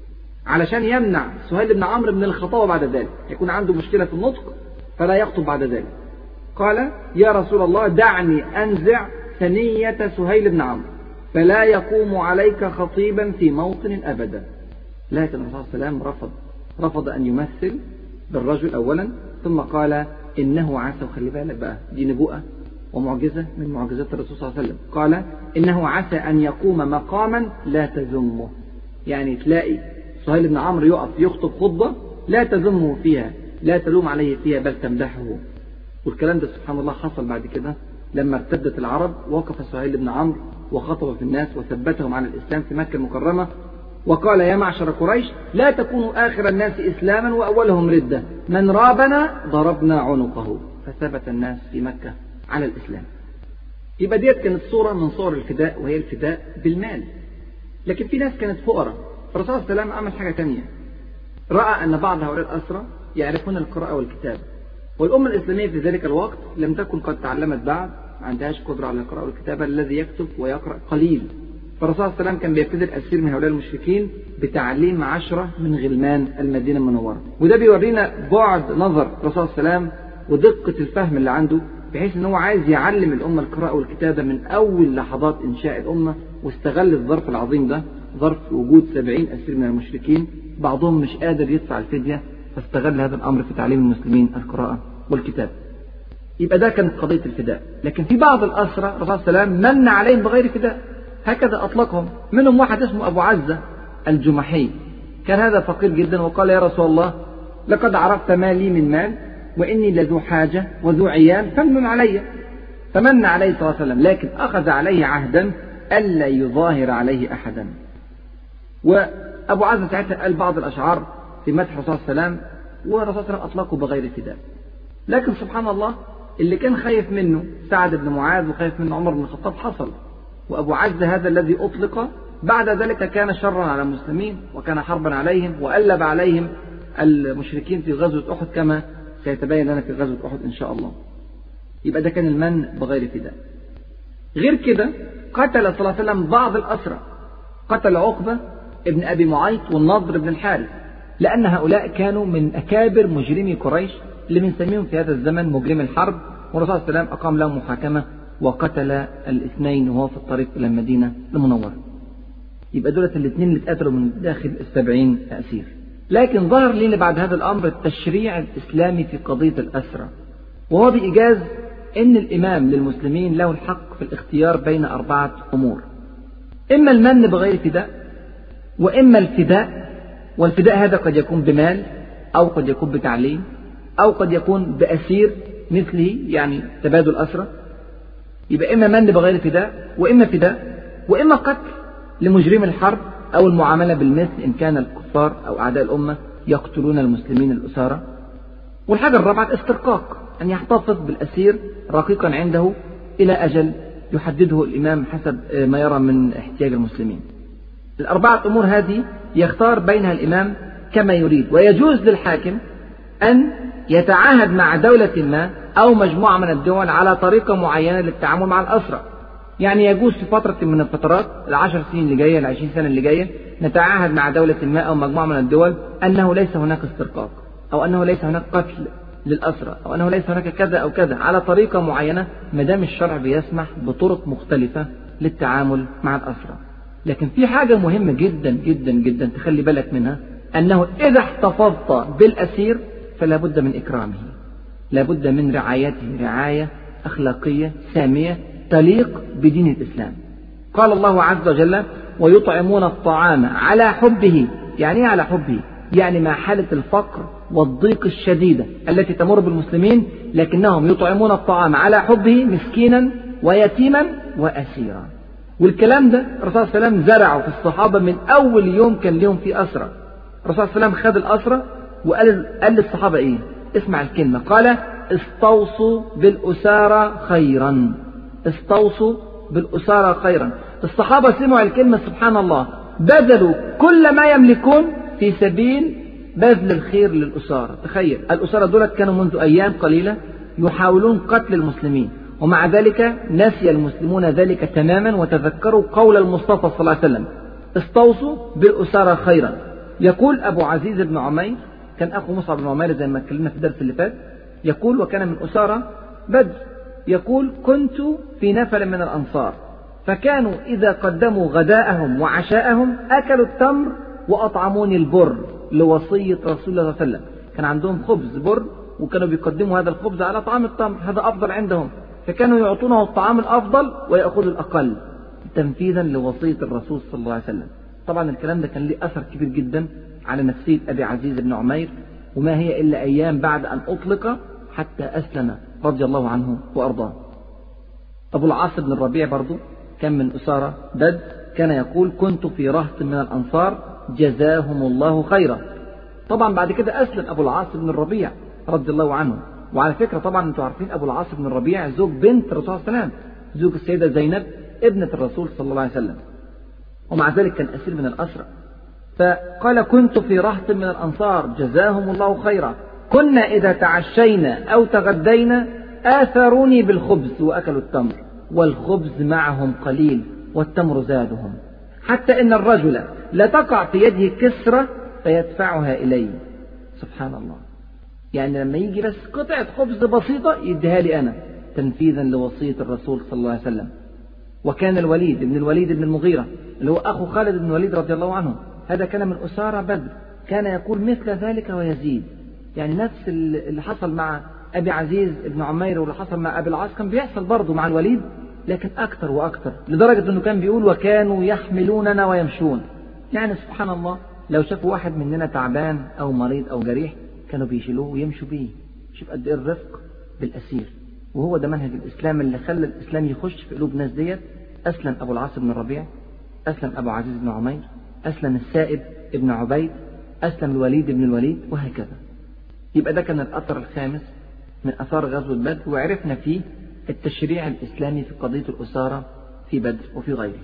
علشان يمنع سهيل بن عمرو من الخطابة بعد ذلك، يكون عنده مشكلة في النطق فلا يخطب بعد ذلك. قال: يا رسول الله، دعني أنزع ثنية سهيل بن عمرو فلا يقوم عليك خطيبا في موطن أبدا. لكن الرسول صلى الله عليه وسلم رفض رفض أن يمثل بالرجل أولا، ثم قال: إنه عسى، وخلي بالك بقى دي نبوءة ومعجزة من معجزات الرسول صلى الله عليه وسلم. قال: إنه عسى أن يقوم مقاما لا تذمه، يعني تلاقي سهيل بن عمرو يقف يخطب خطبة لا تذمه فيها، لا تلوم عليه فيها، بل تمدحه. والكلام ده سبحان الله حصل بعد كده لما ارتدت العرب، وقف سهيل بن عمرو وخطب في الناس وثبتهم على الإسلام في مكة المكرمة، وقال: يا معشر قريش، لا تكونوا آخر الناس إسلاما وأولهم ردة، من رابنا ضربنا عنقه. فثبت الناس في مكة على الإسلام. يبقى ديت كانت صورة من صور الفداء، وهي الفداء بالمال. لكن في ناس كانت فقراء، فالرسول صلى الله عليه وسلم عمل حاجة تانية. رأى أن بعض هؤلاء الأسرى يعرفون القراءة والكتابة، والأمة الإسلامية في ذلك الوقت لم تكن قد تعلمت بعد، ما عندهاش قدرة على القراءة والكتابة، الذي يكتب ويقرأ قليل. فالرسول صلى الله عليه وسلم كان بيبتدئ الأسير من هؤلاء المشركين بتعليم عشرة من غلمان المدينة المنورة. وده بيورينا بعد نظر الرسول صلى الله عليه وسلم ودقة الفهم اللي عنده، بحيث ان هو عايز يعلم الأمة القراءة والكتابة من أول لحظات إنشاء الأمة، واستغل الظرف العظيم ده، ظرف وجود سبعين أسير من المشركين، بعضهم مش قادر يدفع الفدية، فاستغل هذا الأمر في تعليم المسلمين القراءة والكتابة. يبقى ده كانت قضية الفداء. لكن في بعض الأسرى الرسول صلى الله عليه وسلم من عليهم بغير فداء، هكذا أطلقهم. منهم واحد اسمه أبو عزة الجمحي، كان هذا فقير جدا، وقال: يا رسول الله، لقد عرفت ما لي من مال، وإني لذو حاجة وذو عيال، فمن علي. فمن عليه صلى الله عليه وسلم، لكن أخذ عليه عهدا ألا يظاهر عليه أحدا. وأبو عزة ساعتها قال بعض الأشعار في مدح الرسول صلى الله عليه وسلم، والرسول صلى الله عليه وسلم أطلقه بغير فداء. لكن سبحان الله، اللي كان خايف منه سعد بن معاذ وخايف منه عمر بن الخطاب حصل. وأبو عزة هذا الذي أطلق بعد ذلك كان شرا على المسلمين، وكان حربا عليهم، وألب عليهم المشركين في غزوة أحد، كما سيتبين لنا في غزوة أحد إن شاء الله. يبقى ده كان المن بغير فداء. غير كده قتل صلى الله عليه وسلم بعض الأسرى، قتل عقبة ابن أبي معيط والنضر بن الحارث، لأن هؤلاء كانوا من أكابر مجرمي قريش اللي بنسميهم في هذا الزمن مجرم الحرب. والرسول صلى الله عليه وسلم أقام لهم محاكمة وقتل الاثنين وهو في الطريق إلى المدينة المنورة. يبقى دولة الاثنين اللي اتقتلوا من داخل السبعين أسير. لكن ظهر لنا بعد هذا الأمر التشريع الإسلامي في قضية الأسرى، وهو بإيجاز أن الإمام للمسلمين له الحق في الاختيار بين أربعة أمور: إما المن بغير فداء، وإما الفداء، والفداء هذا قد يكون بمال، أو قد يكون بتعليم، أو قد يكون بأسير مثله، يعني تبادل أسرى. يبقى إما من بغير فداء، وإما فداء، وإما قتل لمجرم الحرب، أو المعاملة بالمثل إن كان الكفار أو أعداء الأمة يقتلون المسلمين الأسارى. والحاجة الرابعة استرقاق، أن يحتفظ بالأسير رقيقا عنده إلى أجل يحدده الإمام حسب ما يرى من احتياج المسلمين. الأربعة أمور هذه يختار بينها الإمام كما يريد، ويجوز للحاكم أن يتعاهد مع دولة ما أو مجموعة من الدول على طريقة معينة للتعامل مع الأسرى. يعني يجوز في فترة من الفترات، العشر سنين اللي جاية، العشرين سنة اللي جاية، نتعاهد مع دولة ما أو مجموعة من الدول أنه ليس هناك استرقاق، أو أنه ليس هناك قتل للأسرى، أو أنه ليس هناك كذا أو كذا، على طريقة معينة، ما دام الشرع بيسمح بطرق مختلفة للتعامل مع الأسرى. لكن في حاجة مهمة جدا جدا جدا تخلي بالك منها، أنه إذا احتفظت بالأسير فلا بد من إكرامه، لا بد من رعايته رعاية أخلاقية سامية تليق بدين الإسلام. قال الله عز وجل: ويطعمون الطعام على حبه. يعني ايه على حبه؟ يعني مع حالة الفقر والضيق الشديدة التي تمر بالمسلمين، لكنهم يطعمون الطعام على حبه مسكينا ويتيما وأسيرا. والكلام ده الرسول صلى الله عليه وسلم زرعه في الصحابة من أول يوم كان لهم في أسرة. الرسول صلى الله عليه وسلم خد الأسرة وقال قال للصحابة إيه؟ اسمع الكلمة، قال: استوصوا بالأسارى خيرا. استوصوا بالأسارى خيرا. الصحابة سمعوا الكلمة، سبحان الله، بذلوا كل ما يملكون في سبيل بذل الخير للأسارة. تخيل، الأسارة دولت كانوا منذ أيام قليلة يحاولون قتل المسلمين، ومع ذلك نسي المسلمون ذلك تماما وتذكروا قول المصطفى صلى الله عليه وسلم: استوصوا بالأسارى خيرا. يقول أبو عزيز بن عمير، كان أخو مصعب بن عمير زي ما اتكلمنا في الدرس اللي فات، يقول: وكان من أسارى بدر، يقول: كنت في نفر من الأنصار، فكانوا إذا قدموا غداءهم وعشاءهم أكلوا التمر وأطعموني البر لوصية رسول الله صلى الله عليه وسلم. كان عندهم خبز بر وكانوا بيقدموا هذا الخبز على طعام التمر، هذا أفضل عندهم، فكانوا يعطونه الطعام الأفضل ويأخذوا الأقل تنفيذا لوصية الرسول صلى الله عليه وسلم. طبعا الكلام ده كان له أثر كبير جدا على نفسية أبي عزيز بن عمير، وما هي إلا أيام بعد أن أطلق حتى أسلم رضي الله عنه وأرضاه. أبو العاص بن الربيع برضو كان من أسارة بدر، كان يقول: كنت في رهط من الأنصار جزاهم الله خيرا. طبعا بعد كده أسلم أبو العاص بن الربيع رضي الله عنه. وعلى فكرة طبعا أنتم عارفين أبو العاص بن الربيع زوج بنت الرسول صلى الله عليه وسلم، زوج السيدة زينب ابنة الرسول صلى الله عليه وسلم، ومع ذلك كان أسير من الأسرى. فقال: كنت في رهط من الأنصار جزاهم الله خيرا، كنا إذا تعشينا أو تغدينا آثروني بالخبز وأكلوا التمر، والخبز معهم قليل والتمر زادهم، حتى إن الرجل لتقع في يده كسرة فيدفعها إلي. سبحان الله، يعني لما يجي بس قطعة خبز بسيطة يديها لي أنا تنفيذا لوصية الرسول صلى الله عليه وسلم. وكان الوليد بن الوليد بن المغيرة اللي هو أخو خالد بن الوليد رضي الله عنه، هذا كان من أسارى بدر، كان يقول مثل ذلك ويزيد. يعني نفس اللي حصل مع أبي عزيز بن عمير واللي حصل مع أبي العاص كان بيحصل برضه مع الوليد، لكن أكثر وأكثر، لدرجة أنه كان بيقول: وكانوا يحملوننا ويمشون. يعني سبحان الله، لو شافوا واحد مننا تعبان أو مريض أو جريح كانوا بيشيلوه ويمشوا بيه. شوف قد إيه الرفق بالأسير. وهو ده منهج الإسلام اللي خلى الإسلام يخش في قلوب ناس ديت. أسلم أبو العاص بن الربيع، أسلم أبو عزيز بن عمير، أسلم السائب ابن عبيد، أسلم الوليد بن الوليد، وهكذا. يبقى ده كان الأثر الخامس من أثار غزوة بدر، وعرفنا فيه التشريع الإسلامي في قضية الأسارة في بدر وفي غيره.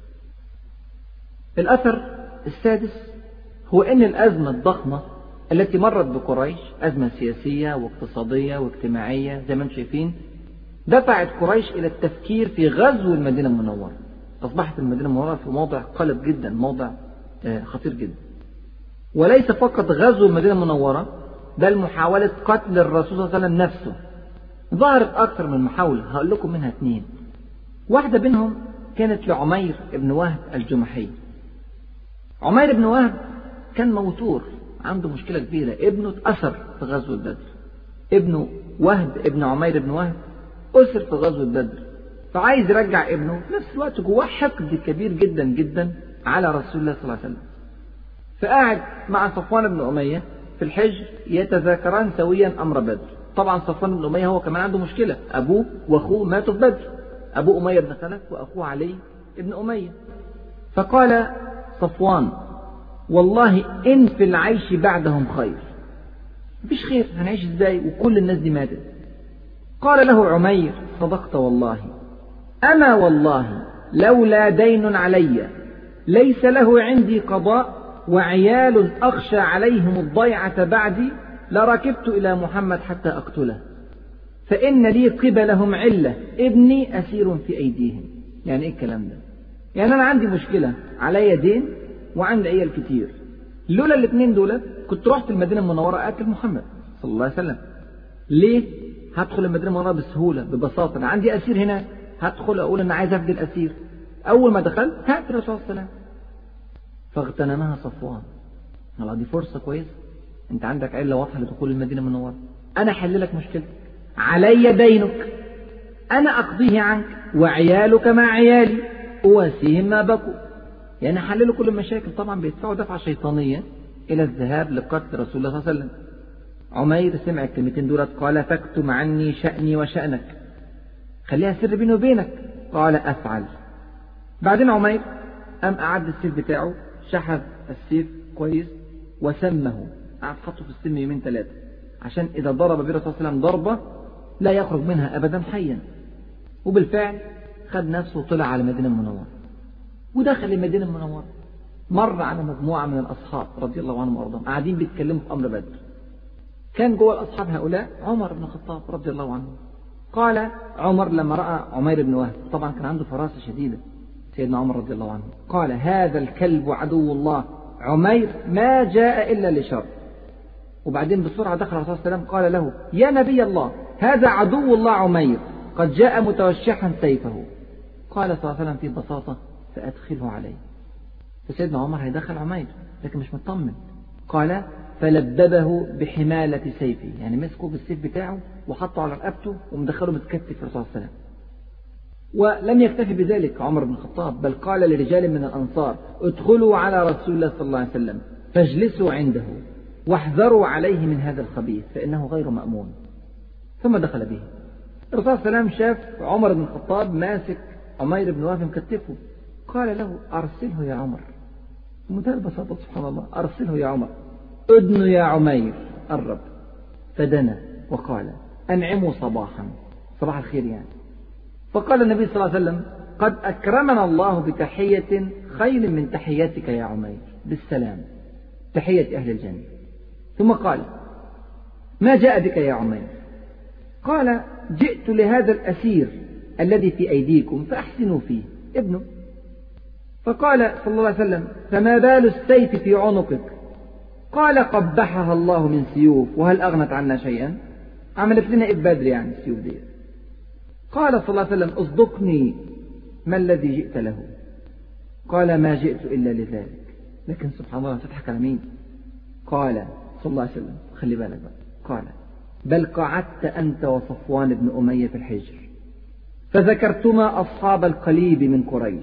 الأثر السادس هو أن الأزمة الضخمة التي مرت بقريش، أزمة سياسية واقتصادية واجتماعية زي ما انتم شايفين، دفعت قريش إلى التفكير في غزو المدينة المنورة. أصبحت المدينة المنورة في موضع قلب جدا، موضع خطير جدا. وليس فقط غزو المدينة المنورة، بل محاولة قتل الرسول صلى الله عليه وسلم نفسه. ظهرت أكثر من محاولة، هقول لكم منها اثنين. واحدة منهم كانت لعمير بن وهب الجمحي. عمير بن وهب كان موتور، عنده مشكلة كبيرة، ابنه اتأسر في غزوة بدر. ابنه وهب ابن عمير بن وهب أسر في غزوة بدر، فعايز يرجع ابنه، في نفس الوقت جواه حقد كبير جدا جدا على رسول الله صلى الله عليه وسلم. فقاعد مع صفوان بن أمية في الحجر يتذاكران سويا أمر بدر. طبعا صفوان بن أمية هو كمان عنده مشكلة، أبوه وأخوه ماتوا في بدر، أبوه أمية بن خلف وأخوه علي بن أمية. فقال صفوان: والله إن في العيش بعدهم خير. مفيش خير، هنعيش ازاي وكل الناس دي ماتت؟ قال له عمير: صدقت والله، أما والله لولا دين علي ليس له عندي قضاء وعيال أخشى عليهم الضيعة بعدي لركبت إلى محمد حتى أقتله، فإن لي قبلهم علة، ابني أسير في أيديهم. يعني إيه الكلام ده؟ يعني أنا عندي مشكلة، علي دين وعندي عيال كتير، لولا الاثنين دول كنت رحت المدينة المنورة أقتل محمد صلى الله عليه وسلم. ليه؟ هدخل المدينة المنورة بسهولة ببساطة، أنا عندي أسير هنا، هدخل أقول أنا عايز أفدي الأسير، أول ما دخلت هقتل الرسول صلى الله عليه وسلم. فاغتنمها صفوان، والله دي فرصة كويسة، أنت عندك علة واضحة لدخول المدينة المنورة، أنا أحل لك مشكلتك، علي دينك أنا أقضيه عنك وعيالك مع عيالي أواسيهم ما بكوا. يعني حللوا كل المشاكل. طبعا بيدفعوا دفعة شيطانية إلى الذهاب لقتل رسول الله صلى الله عليه وسلم. عمير سمع الكلمتين دولت قال فاكتم عني شأني وشأنك، خليها سر بيني وبينك. قال أفعل. بعدين عمير قام أعد السيف بتاعه، شحذ السيف كويس وسمه، قعد حطه في السم يومين ثلاثة عشان إذا ضرب به الرسول صلى الله عليه وسلم ضربة لا يخرج منها أبدا حيا. وبالفعل خد نفسه وطلع على المدينة المنورة ودخل المدينة المنورة. مر على مجموعة من الأصحاب رضي الله عنهم وأرضاهم قاعدين بيتكلموا في أمر بدر. كان جوه الأصحاب هؤلاء عمر بن الخطاب رضي الله عنه. قال عمر لما رأى عمير بن وهب، طبعا كان عنده فراسة شديدة سيدنا عمر رضي الله عنه، قال هذا الكلب عدو الله عمير ما جاء إلا لشر. وبعدين بسرعة دخل الرسول صلى الله عليه وسلم قال له يا نبي الله هذا عدو الله عمير قد جاء متوشحا سيفه. قال صلى الله عليه وسلم في بساطة فأدخله عليه. فسيدنا عمر هيدخل عمير لكن مش مطمن. قال فلببه بحمالة سيفه، يعني مسكه بالسيف بتاعه وحطه على رقبته ومدخله متكتف في الرسول صلى الله عليه وسلم. ولم يكتفي بذلك عمر بن الخطاب، بل قال لرجال من الأنصار ادخلوا على رسول الله صلى الله عليه وسلم فاجلسوا عنده واحذروا عليه من هذا الخبيث فإنه غير مأمون. ثم دخل به. الرسول صلى الله عليه وسلم شاف عمر بن الخطاب ماسك عمير بن وهب مكتفه، قال له أرسله يا عمر. بمنتهى البساطة سبحان الله، أرسله يا عمر. أدن يا عمير، قرب. فدنا وقال أنعموا صباحا، صباح الخير يعني. فقال النبي صلى الله عليه وسلم قد أكرمنا الله بتحية خير من تحياتك يا عمير، بالسلام، تحية أهل الجنة. ثم قال ما جاء بك يا عمير؟ قال جئت لهذا الأسير الذي في أيديكم فأحسنوا فيه، ابنه. فقال صلى الله عليه وسلم فما بال السيف في عنقك؟ قال قبحها الله من سيوف وهل أغنت عنا شيئا؟ عملت لنا إيه بدر يعني السيوف دي؟ قال صلى الله عليه وسلم اصدقني ما الذي جئت له؟ قال ما جئت إلا لذلك. لكن سبحان الله تضحك على مين؟ قال صلى الله عليه وسلم خلي بالك بقى، قال بل قعدت أنت وصفوان بن أمية في الحجر فذكرتما أصحاب القليب من قريش،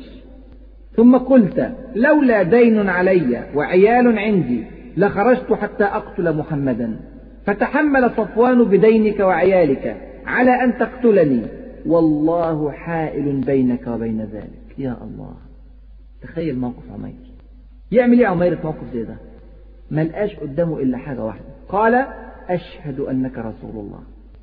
ثم قلت لولا دين علي وعيال عندي لخرجت حتى أقتل محمدا، فتحمل صفوان بدينك وعيالك على أن تقتلني والله حائل بينك وبين ذلك. يا الله، تخيل موقف عمير. يعمل ايه عمير في موقف زي ده؟ ما لقاش قدامه إلا حاجة واحدة، قال أشهد أنك رسول الله.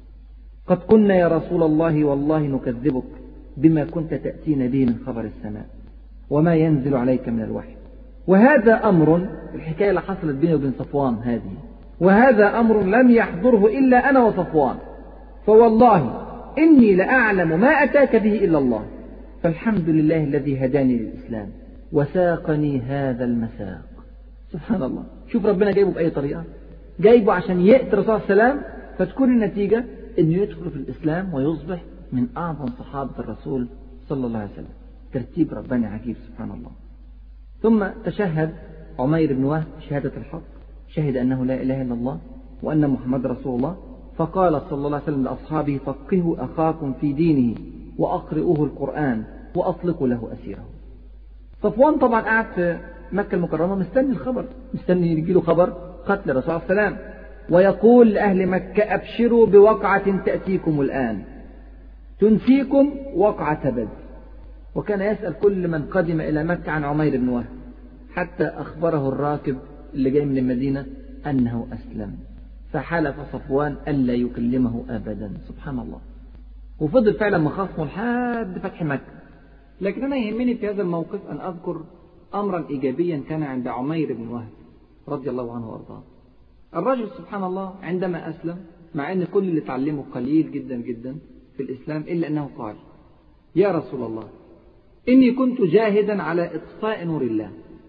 قد قلنا يا رسول الله والله نكذبك بما كنت تأتينا به من خبر السماء وما ينزل عليك من الوحي، وهذا أمر، الحكاية اللي حصلت بيني وبين صفوان هذه، وهذا أمر لم يحضره إلا أنا وصفوان، فوالله إني لأعلم ما أتاك به إلا الله، فالحمد لله الذي هداني للإسلام وساقني هذا المساق. سبحان الله، شوف ربنا جايبه بأي طريقة، جايبه عشان يقتل الرسول صلى الله عليه وسلم، فتكون النتيجة إنه يدخل في الإسلام ويصبح من أعظم صحابة الرسول صلى الله عليه وسلم. ترتيب ربنا عجيب سبحان الله. ثم تشهد عمير بن وهب شهادة الحق، شهد أنه لا إله إلا الله وأن محمد رسول الله، فقال صلى الله عليه وسلم لأصحابه فقهوا أخاكم في دينه وأقرئوه القرآن وأطلقوا له أسيره. صفوان طبعا قاعد في مكة المكرمة مستني الخبر، مستني يجيله خبر قتل الرسول صلى الله عليه وسلم، ويقول لأهل مكة أبشروا بوقعة تأتيكم الآن تنسيكم وقعة بدر. وكان يسأل كل من قدم إلى مكة عن عمير بن وهب حتى أخبره الراكب اللي جاي من المدينة أنه أسلم، فحلف صفوان ألا يكلمه أبدا. سبحان الله. وفضل فعلا مخاصمه لحد فتح مكة. لكن أنا يهمني في هذا الموقف أن أذكر أمرا إيجابيا كان عند عمير بن وهب رضي الله عنه وارضاه. الرجل سبحان الله عندما أسلم، مع أن كل اللي تعلمه قليل جدا جدا في الإسلام، إلا أنه قال يا رسول الله إني كنت جاهدا على إطفاء نور الله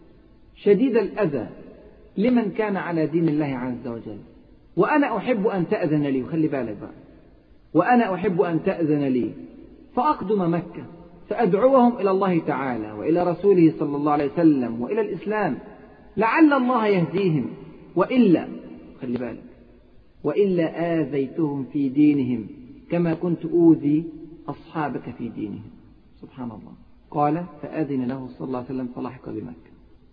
شديد الأذى لمن كان على دين الله عز وجل، وأنا أحب أن تأذن لي، وخلي بالك بقى، وأنا أحب أن تأذن لي فأقدم مكة فأدعوهم إلى الله تعالى وإلى رسوله صلى الله عليه وسلم وإلى الإسلام، لعل الله يهديهم، وإلا خلي بالك وإلا آذيتهم في دينهم كما كنت أوذي أصحابك في دينهم. سبحان الله. قال فآذن له صلى الله عليه وسلم فلحق بمكة.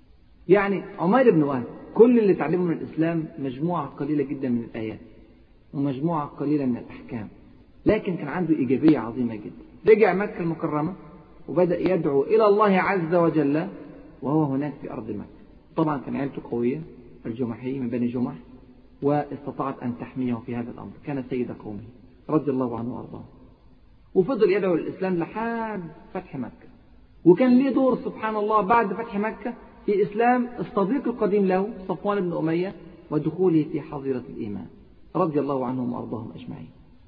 يعني عمير بن وهب كل اللي تعلمه من الإسلام مجموعة قليلة جدا من الآيات ومجموعة قليلة من الأحكام، لكن كان عنده إيجابية عظيمة جدا. رجع مكة المكرمة وبدأ يدعو إلى الله عز وجل وهو هناك في أرض مكة. طبعا كان عيلته قوية، الجمحي من بني جمح، واستطاعت أن تحميه في هذا الأمر. كان سيد قومه رضي الله عنه وأرضاه، وفضل يدعو الإسلام لحد فتح مكة. وكان ليه دور سبحان الله بعد فتح مكة في إسلام الصديق القديم له صفوان بن أمية ودخوله في حظيرة الإيمان رضي الله عنهم وأرضاهم أجمعين.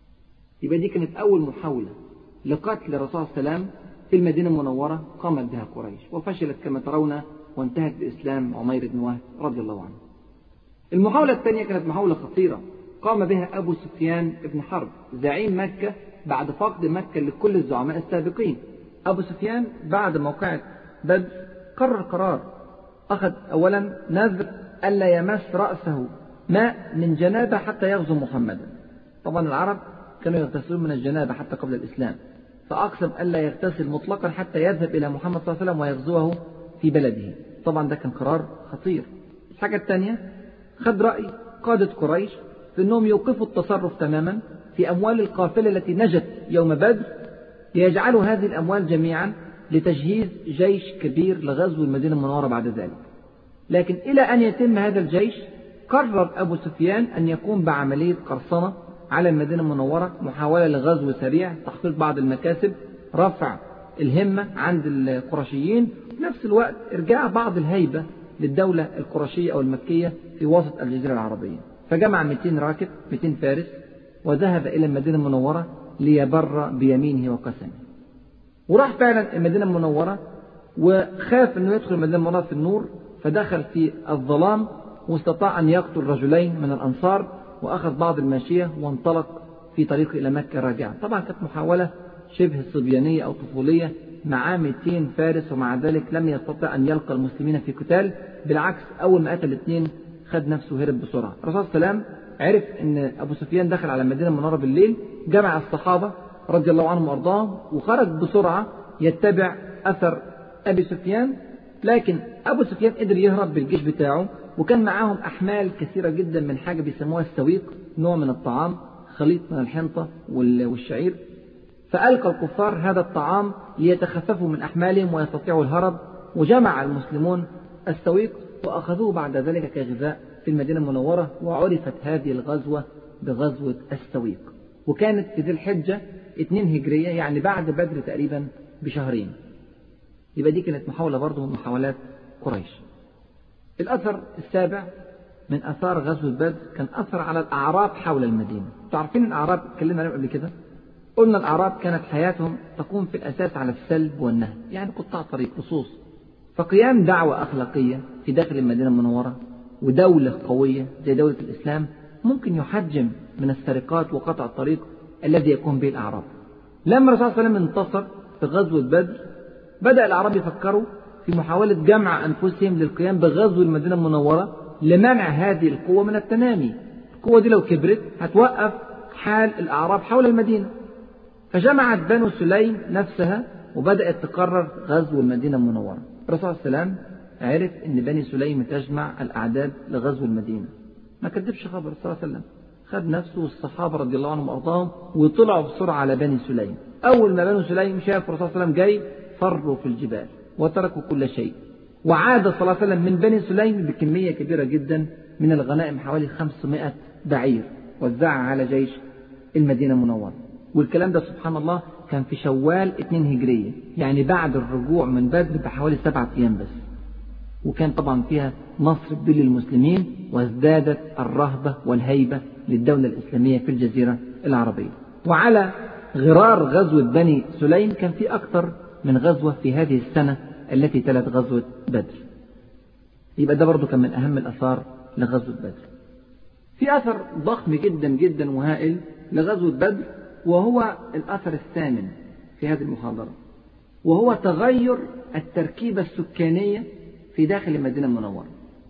يبقى دي كانت أول محاولة لقتل الرسول صلى الله عليه وسلم في المدينة المنورة قامت بها قريش، وفشلت كما ترون، وانتهت بإسلام عمير بن وهب رضي الله عنه. المحاولة الثانية كانت محاولة خطيرة قام بها أبو سفيان بن حرب زعيم مكة بعد فقد مكة لكل الزعماء السابقين. أبو سفيان بعد موقعة بدر قرر قرار، أخذ أولا نذر ألا يمس رأسه ماء من جنابة حتى يغزو محمدا. طبعا العرب كانوا يغتسلون من الجنابة حتى قبل الإسلام، فأقسم ألا يغتسل مطلقا حتى يذهب إلى محمد صلى الله عليه وسلم ويغزوه في بلده. طبعا ده كان قرار خطير. الحاجة الثانية خد رأي قادة قريش في أنهم يوقفوا التصرف تماما في أموال القافلة التي نجت يوم بدر، ليجعلوا هذه الأموال جميعا لتجهيز جيش كبير لغزو المدينة المنورة بعد ذلك. لكن إلى أن يتم هذا الجيش قرر أبو سفيان أن يقوم بعملية قرصنة على المدينة المنورة، محاولة لغزو سريع، تحقيق بعض المكاسب، رفع الهمة عند القرشيين، في نفس الوقت إرجاع بعض الهيبة للدولة القرشية أو المكية في وسط الجزيرة العربية. فجمع مئتين راكب مئتين فارس وذهب إلى المدينة المنورة ليبر بيمينه وقسمه. وراح فعلا المدينة المنورة وخاف أنه يدخل المدينة المنورة في النور، فدخل في الظلام واستطاع أن يقتل رجلين من الأنصار وأخذ بعض الماشية وانطلق في طريقه إلى مكة راجعا. طبعا كانت محاولة شبه صبيانية أو طفولية، معاه مئتين فارس ومع ذلك لم يستطع أن يلقى المسلمين في قتال، بالعكس أول ما قتل الاثنين خد نفسه هرب بسرعة. الرسول صلى الله عليه وسلم عرف أن أبو سفيان دخل على المدينة المنورة بالليل، جمع الصحابة رضي الله عنهم وأرضاهم وخرج بسرعة يتبع أثر أبي سفيان. لكن أبو سفيان قدر يهرب بالجيش بتاعه، وكان معاهم أحمال كثيرة جدا من حاجة بيسموها السويق، نوع من الطعام خليط من الحنطة والشعير. فألقى الكفار هذا الطعام ليتخففوا من أحمالهم ويستطيعوا الهرب، وجمع المسلمون السويق وأخذوه بعد ذلك كغذاء في المدينة المنورة، وعرفت هذه الغزوة بغزوة السويق، وكانت في ذي الحجة اثنين هجرية، يعني بعد بدر تقريبا بشهرين. يبقى دي كانت محاولة برضه من محاولات قريش. الأثر السابع من أثار غزوة بدر كان أثر على الأعراب حول المدينة. تعرفين الأعراب اتكلمنا عليهم قبل كده، قلنا الأعراب كانت حياتهم تقوم في الأساس على السلب والنهب، يعني قطاع طريق لصوص. فقيام دعوة أخلاقية في داخل المدينة المنورة ودولة قوية زي دولة الإسلام ممكن يحجم من السرقات وقطع الطريق الذي يقوم به الأعراب. لما الرسول صلى الله عليه وسلم انتصر في غزوة بدر، بدأ الأعراب يفكروا في محاولة جمع أنفسهم للقيام بغزو المدينة المنورة لمنع هذه القوة من التنامي. القوة دي لو كبرت هتوقف حال الأعراب حول المدينة. فجمعت بنو سليم نفسها وبدأت تقرر غزو المدينة المنورة. الرسول صلى الله عليه وسلم عرف أن بني سليم تجمع الأعداد لغزو المدينة، ما كذبش خبر صلى الله عليه وسلم، خد نفسه والصحابة رضي الله عنهم وأرضاهم وطلعوا بسرعة على بني سليم. أول ما بنو سليم شاف الرسول صلى الله عليه وسلم جاي فروا في الجبال وتركوا كل شيء، وعاد صلى الله عليه وسلم من بني سليم بكمية كبيرة جدا من الغنائم، حوالي خمسمائة بعير وزعها على جيش المدينة المنورة. والكلام ده سبحان الله كان في شوال اثنين هجرية، يعني بعد الرجوع من بدر بحوالي سبعة أيام بس. وكان طبعا فيها نصر كبير للمسلمين، وازدادت الرهبة والهيبة للدولة الإسلامية في الجزيرة العربية. وعلى غرار غزوة بني سليم كان في أكثر من غزوة في هذه السنة التي تلت غزوة بدر. يبقى ده برضو كان من أهم الأثار لغزوة بدر. في أثر ضخم جدا جدا وهائل لغزوة بدر، وهو الأثر الثامن في هذه المحاضرة، وهو تغير التركيبة السكانية في داخل المدينة المنورة.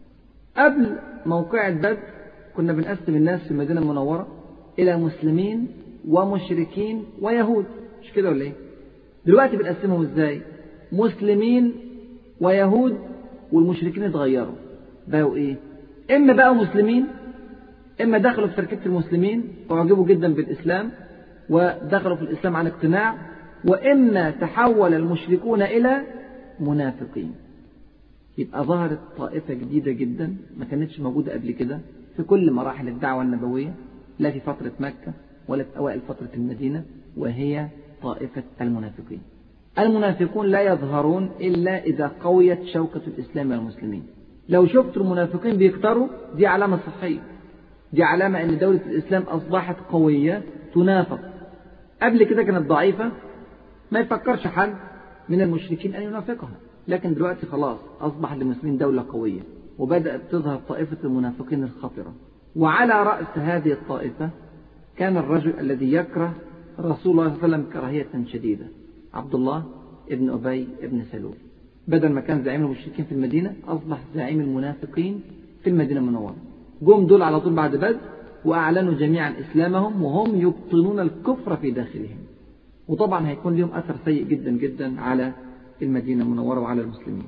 قبل موقعة بدر كنا بنقسم الناس في المدينة المنورة إلى مسلمين ومشركين ويهود، مش كده ولا ايه؟ دلوقتي بنقسمهم ازاي؟ مسلمين ويهود، والمشركين اتغيروا بقوا ايه؟ اما بقوا مسلمين، اما دخلوا في تركيبة المسلمين وعجبوا جدا بالاسلام ودخلوا في الاسلام عن اقتناع، واما تحول المشركون الى منافقين. يبقى ظهرت طائفة جديدة جدا ما كانتش موجودة قبل كده في كل مراحل الدعوة النبوية، لا في فترة مكة ولا في أوائل فترة المدينة، وهي طائفة المنافقين. المنافقون لا يظهرون إلا إذا قويت شوكة الإسلام والمسلمين. لو شفت المنافقين بيكتروا دي علامة صحية، دي علامة أن دولة الإسلام أصبحت قوية تنافق. قبل كده كانت ضعيفة ما يفكرش حد من المشركين أن ينافقها، لكن دلوقتي خلاص أصبح للمسلمين دولة قوية وبدأت تظهر طائفة المنافقين الخطرة. وعلى رأس هذه الطائفة كان الرجل الذي يكره رسول الله صلى الله عليه وسلم كراهية شديدة، عبد الله ابن أبي ابن سلول. بدل ما كان زعيم المشركين في المدينة أصبح زعيم المنافقين في المدينة المنورة. جم دول على طول بعد بدر وأعلنوا جميعا إسلامهم وهم يبطنون الكفر في داخلهم، وطبعا هيكون لهم أثر سيء جدا جدا على المدينة المنورة وعلى المسلمين.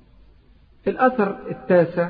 الأثر التاسع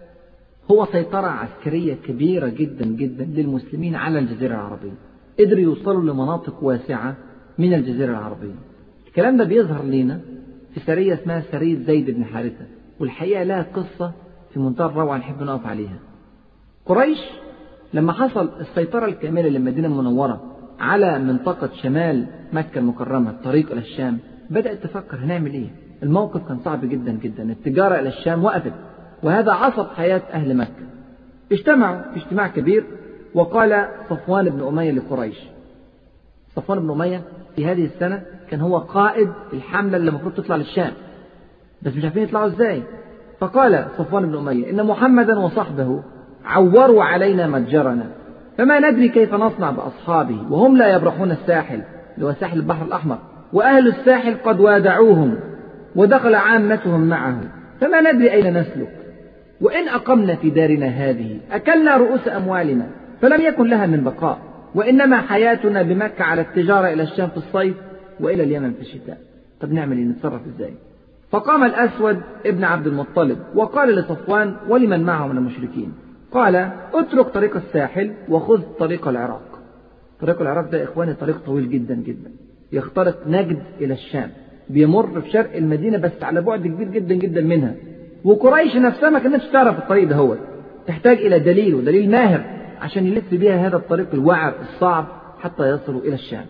هو سيطرة عسكرية كبيرة جدا جدا للمسلمين على الجزيرة العربية. قدروا يوصلوا لمناطق واسعة من الجزيرة العربية. الكلام ده بيظهر لنا في سرية اسمها سرية زيد بن حارثة، والحقيقة لها قصة في منتهى الروعة نحب نقف عليها. قريش لما حصل السيطرة الكاملة للمدينة المنورة على منطقة شمال مكة المكرمة الطريق إلى الشام، بدأت تفكر هنعمل إيه؟ الموقف كان صعب جدا جدا، التجارة إلى الشام وقفت، وهذا عصب حياة أهل مكة. اجتمعوا في اجتماع كبير، وقال صفوان بن أمية لقريش. صفوان بن أمية في هذه السنة كان هو قائد الحملة اللي المفروض تطلع للشام، بس مش عارفين يطلعوا ازاي. فقال صفوان بن أمية إن محمدا وصحبه عوروا علينا متجرنا، فما ندري كيف نصنع بأصحابه وهم لا يبرحون الساحل اللي هو ساحل البحر الأحمر، وأهل الساحل قد وادعوهم ودخل عامتهم معه، فما ندري أين نسلك. وإن أقمنا في دارنا هذه أكلنا رؤوس أموالنا فلم يكن لها من بقاء، وإنما حياتنا بمكة على التجارة إلى الشام في الصيف وإلى اليمن في الشتاء. طب نعمل إيه؟ نتصرف إزاي؟ فقام الأسود ابن عبد المطلب وقال لصفوان ولمن معه من المشركين، قال اترك طريق الساحل وخذ طريق العراق. طريق العراق ده إخواني طريق طويل جدا جدا، يخترق نجد إلى الشام، بيمر في شرق المدينة بس على بعد كبير جدا جدا منها، وقريش نفسها ما كانتش تعرف الطريق ده، هو تحتاج إلى دليل ودليل ماهر عشان يلف بها هذا الطريق الوعر الصعب حتى يصلوا إلى الشام.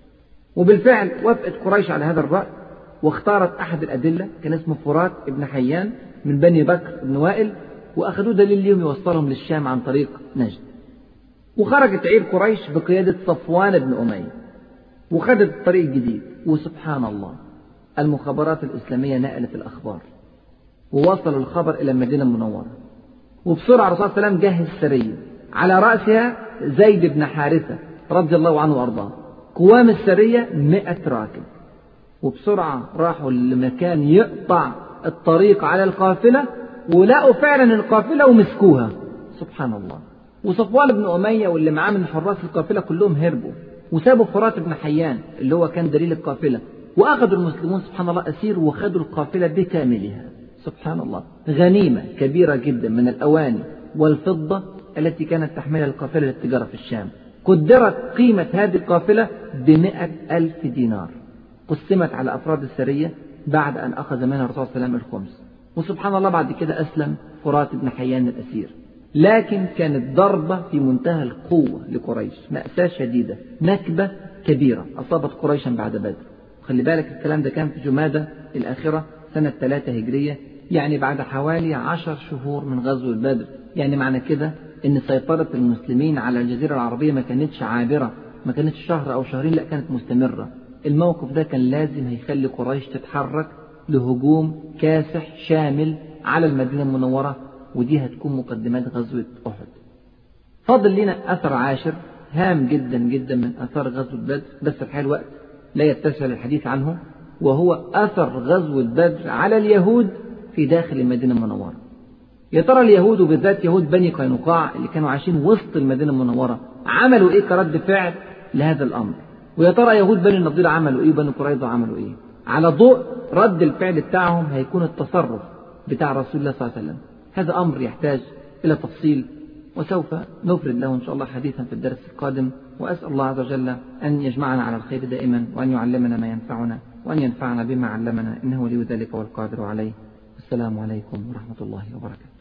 وبالفعل وافقت قريش على هذا الرأي، واختارت أحد الأدلة كان اسمه فرات ابن حيان من بني بكر بن وائل، وأخذوه دليل ليهم يوصلهم للشام عن طريق نجد. وخرجت عير قريش بقيادة صفوان بن أمية وخدت الطريق الجديد. وسبحان الله المخابرات الإسلامية نقلت الأخبار ووصلوا الخبر إلى المدينة المنورة، وبسرعة الرسول صلى الله عليه وسلم جهز سرية على رأسها زيد بن حارثة رضي الله عنه وأرضاه، قوام السرية مئة راكب، وبسرعة راحوا لمكان يقطع الطريق على القافلة، ولقوا فعلا القافلة ومسكوها. سبحان الله. وصفوان بن أمية واللي معاه من حراس القافلة كلهم هربوا وسابوا فرات بن حيان اللي هو كان دليل القافلة، وأخذوا المسلمون سبحان الله أسير وخذوا القافلة بكاملها. سبحان الله، غنيمة كبيرة جدا من الأواني والفضة التي كانت تحملها القافلة للتجارة في الشام. قدرت قيمة هذه القافلة بمئة ألف دينار، قسمت على أفراد السرية بعد أن أخذ منها الرسول صلى الله عليه وسلم الخمس. وسبحان الله بعد كده أسلم فرات بن حيان الأسير. لكن كانت ضربة في منتهى القوة لقريش، مأساة شديدة، نكبة كبيرة أصابت قريشا بعد بدر. خلي بالك الكلام ده كان في جمادى الآخرة سنة ثلاثة هجرية، يعني بعد حوالي عشر شهور من غزو بدر. يعني معنى كده ان سيطرة المسلمين على الجزيرة العربية ما كانتش عابرة، ما كانتش شهر او شهرين، لا كانت مستمرة. الموقف ده كان لازم هيخلي قريش تتحرك لهجوم كاسح شامل على المدينة المنورة، ودي هتكون مقدمات غزوة أحد. فاضل لنا أثر عاشر هام جدا جدا من أثار غزوة بدر، بس الحقيقة الوقت لا يتسع للحديث عنه، وهو أثر غزوة بدر على اليهود في داخل المدينة المنورة. يا ترى اليهود وبالذات يهود بني قينقاع اللي كانوا عايشين وسط المدينة المنورة عملوا إيه كرد فعل لهذا الأمر؟ ويا ترى يهود بني النضير عملوا إيه وبني قريظة عملوا إيه؟ على ضوء رد الفعل بتاعهم هيكون التصرف بتاع رسول الله صلى الله عليه وسلم. هذا أمر يحتاج إلى تفصيل، وسوف نفرد له إن شاء الله حديثا في الدرس القادم. وأسأل الله عز وجل أن يجمعنا على الخير دائما، وأن يعلمنا ما ينفعنا، وأن ينفعنا بما علمنا، إنه ولي ذلك والقادر عليه. السلام عليكم ورحمة الله وبركاته.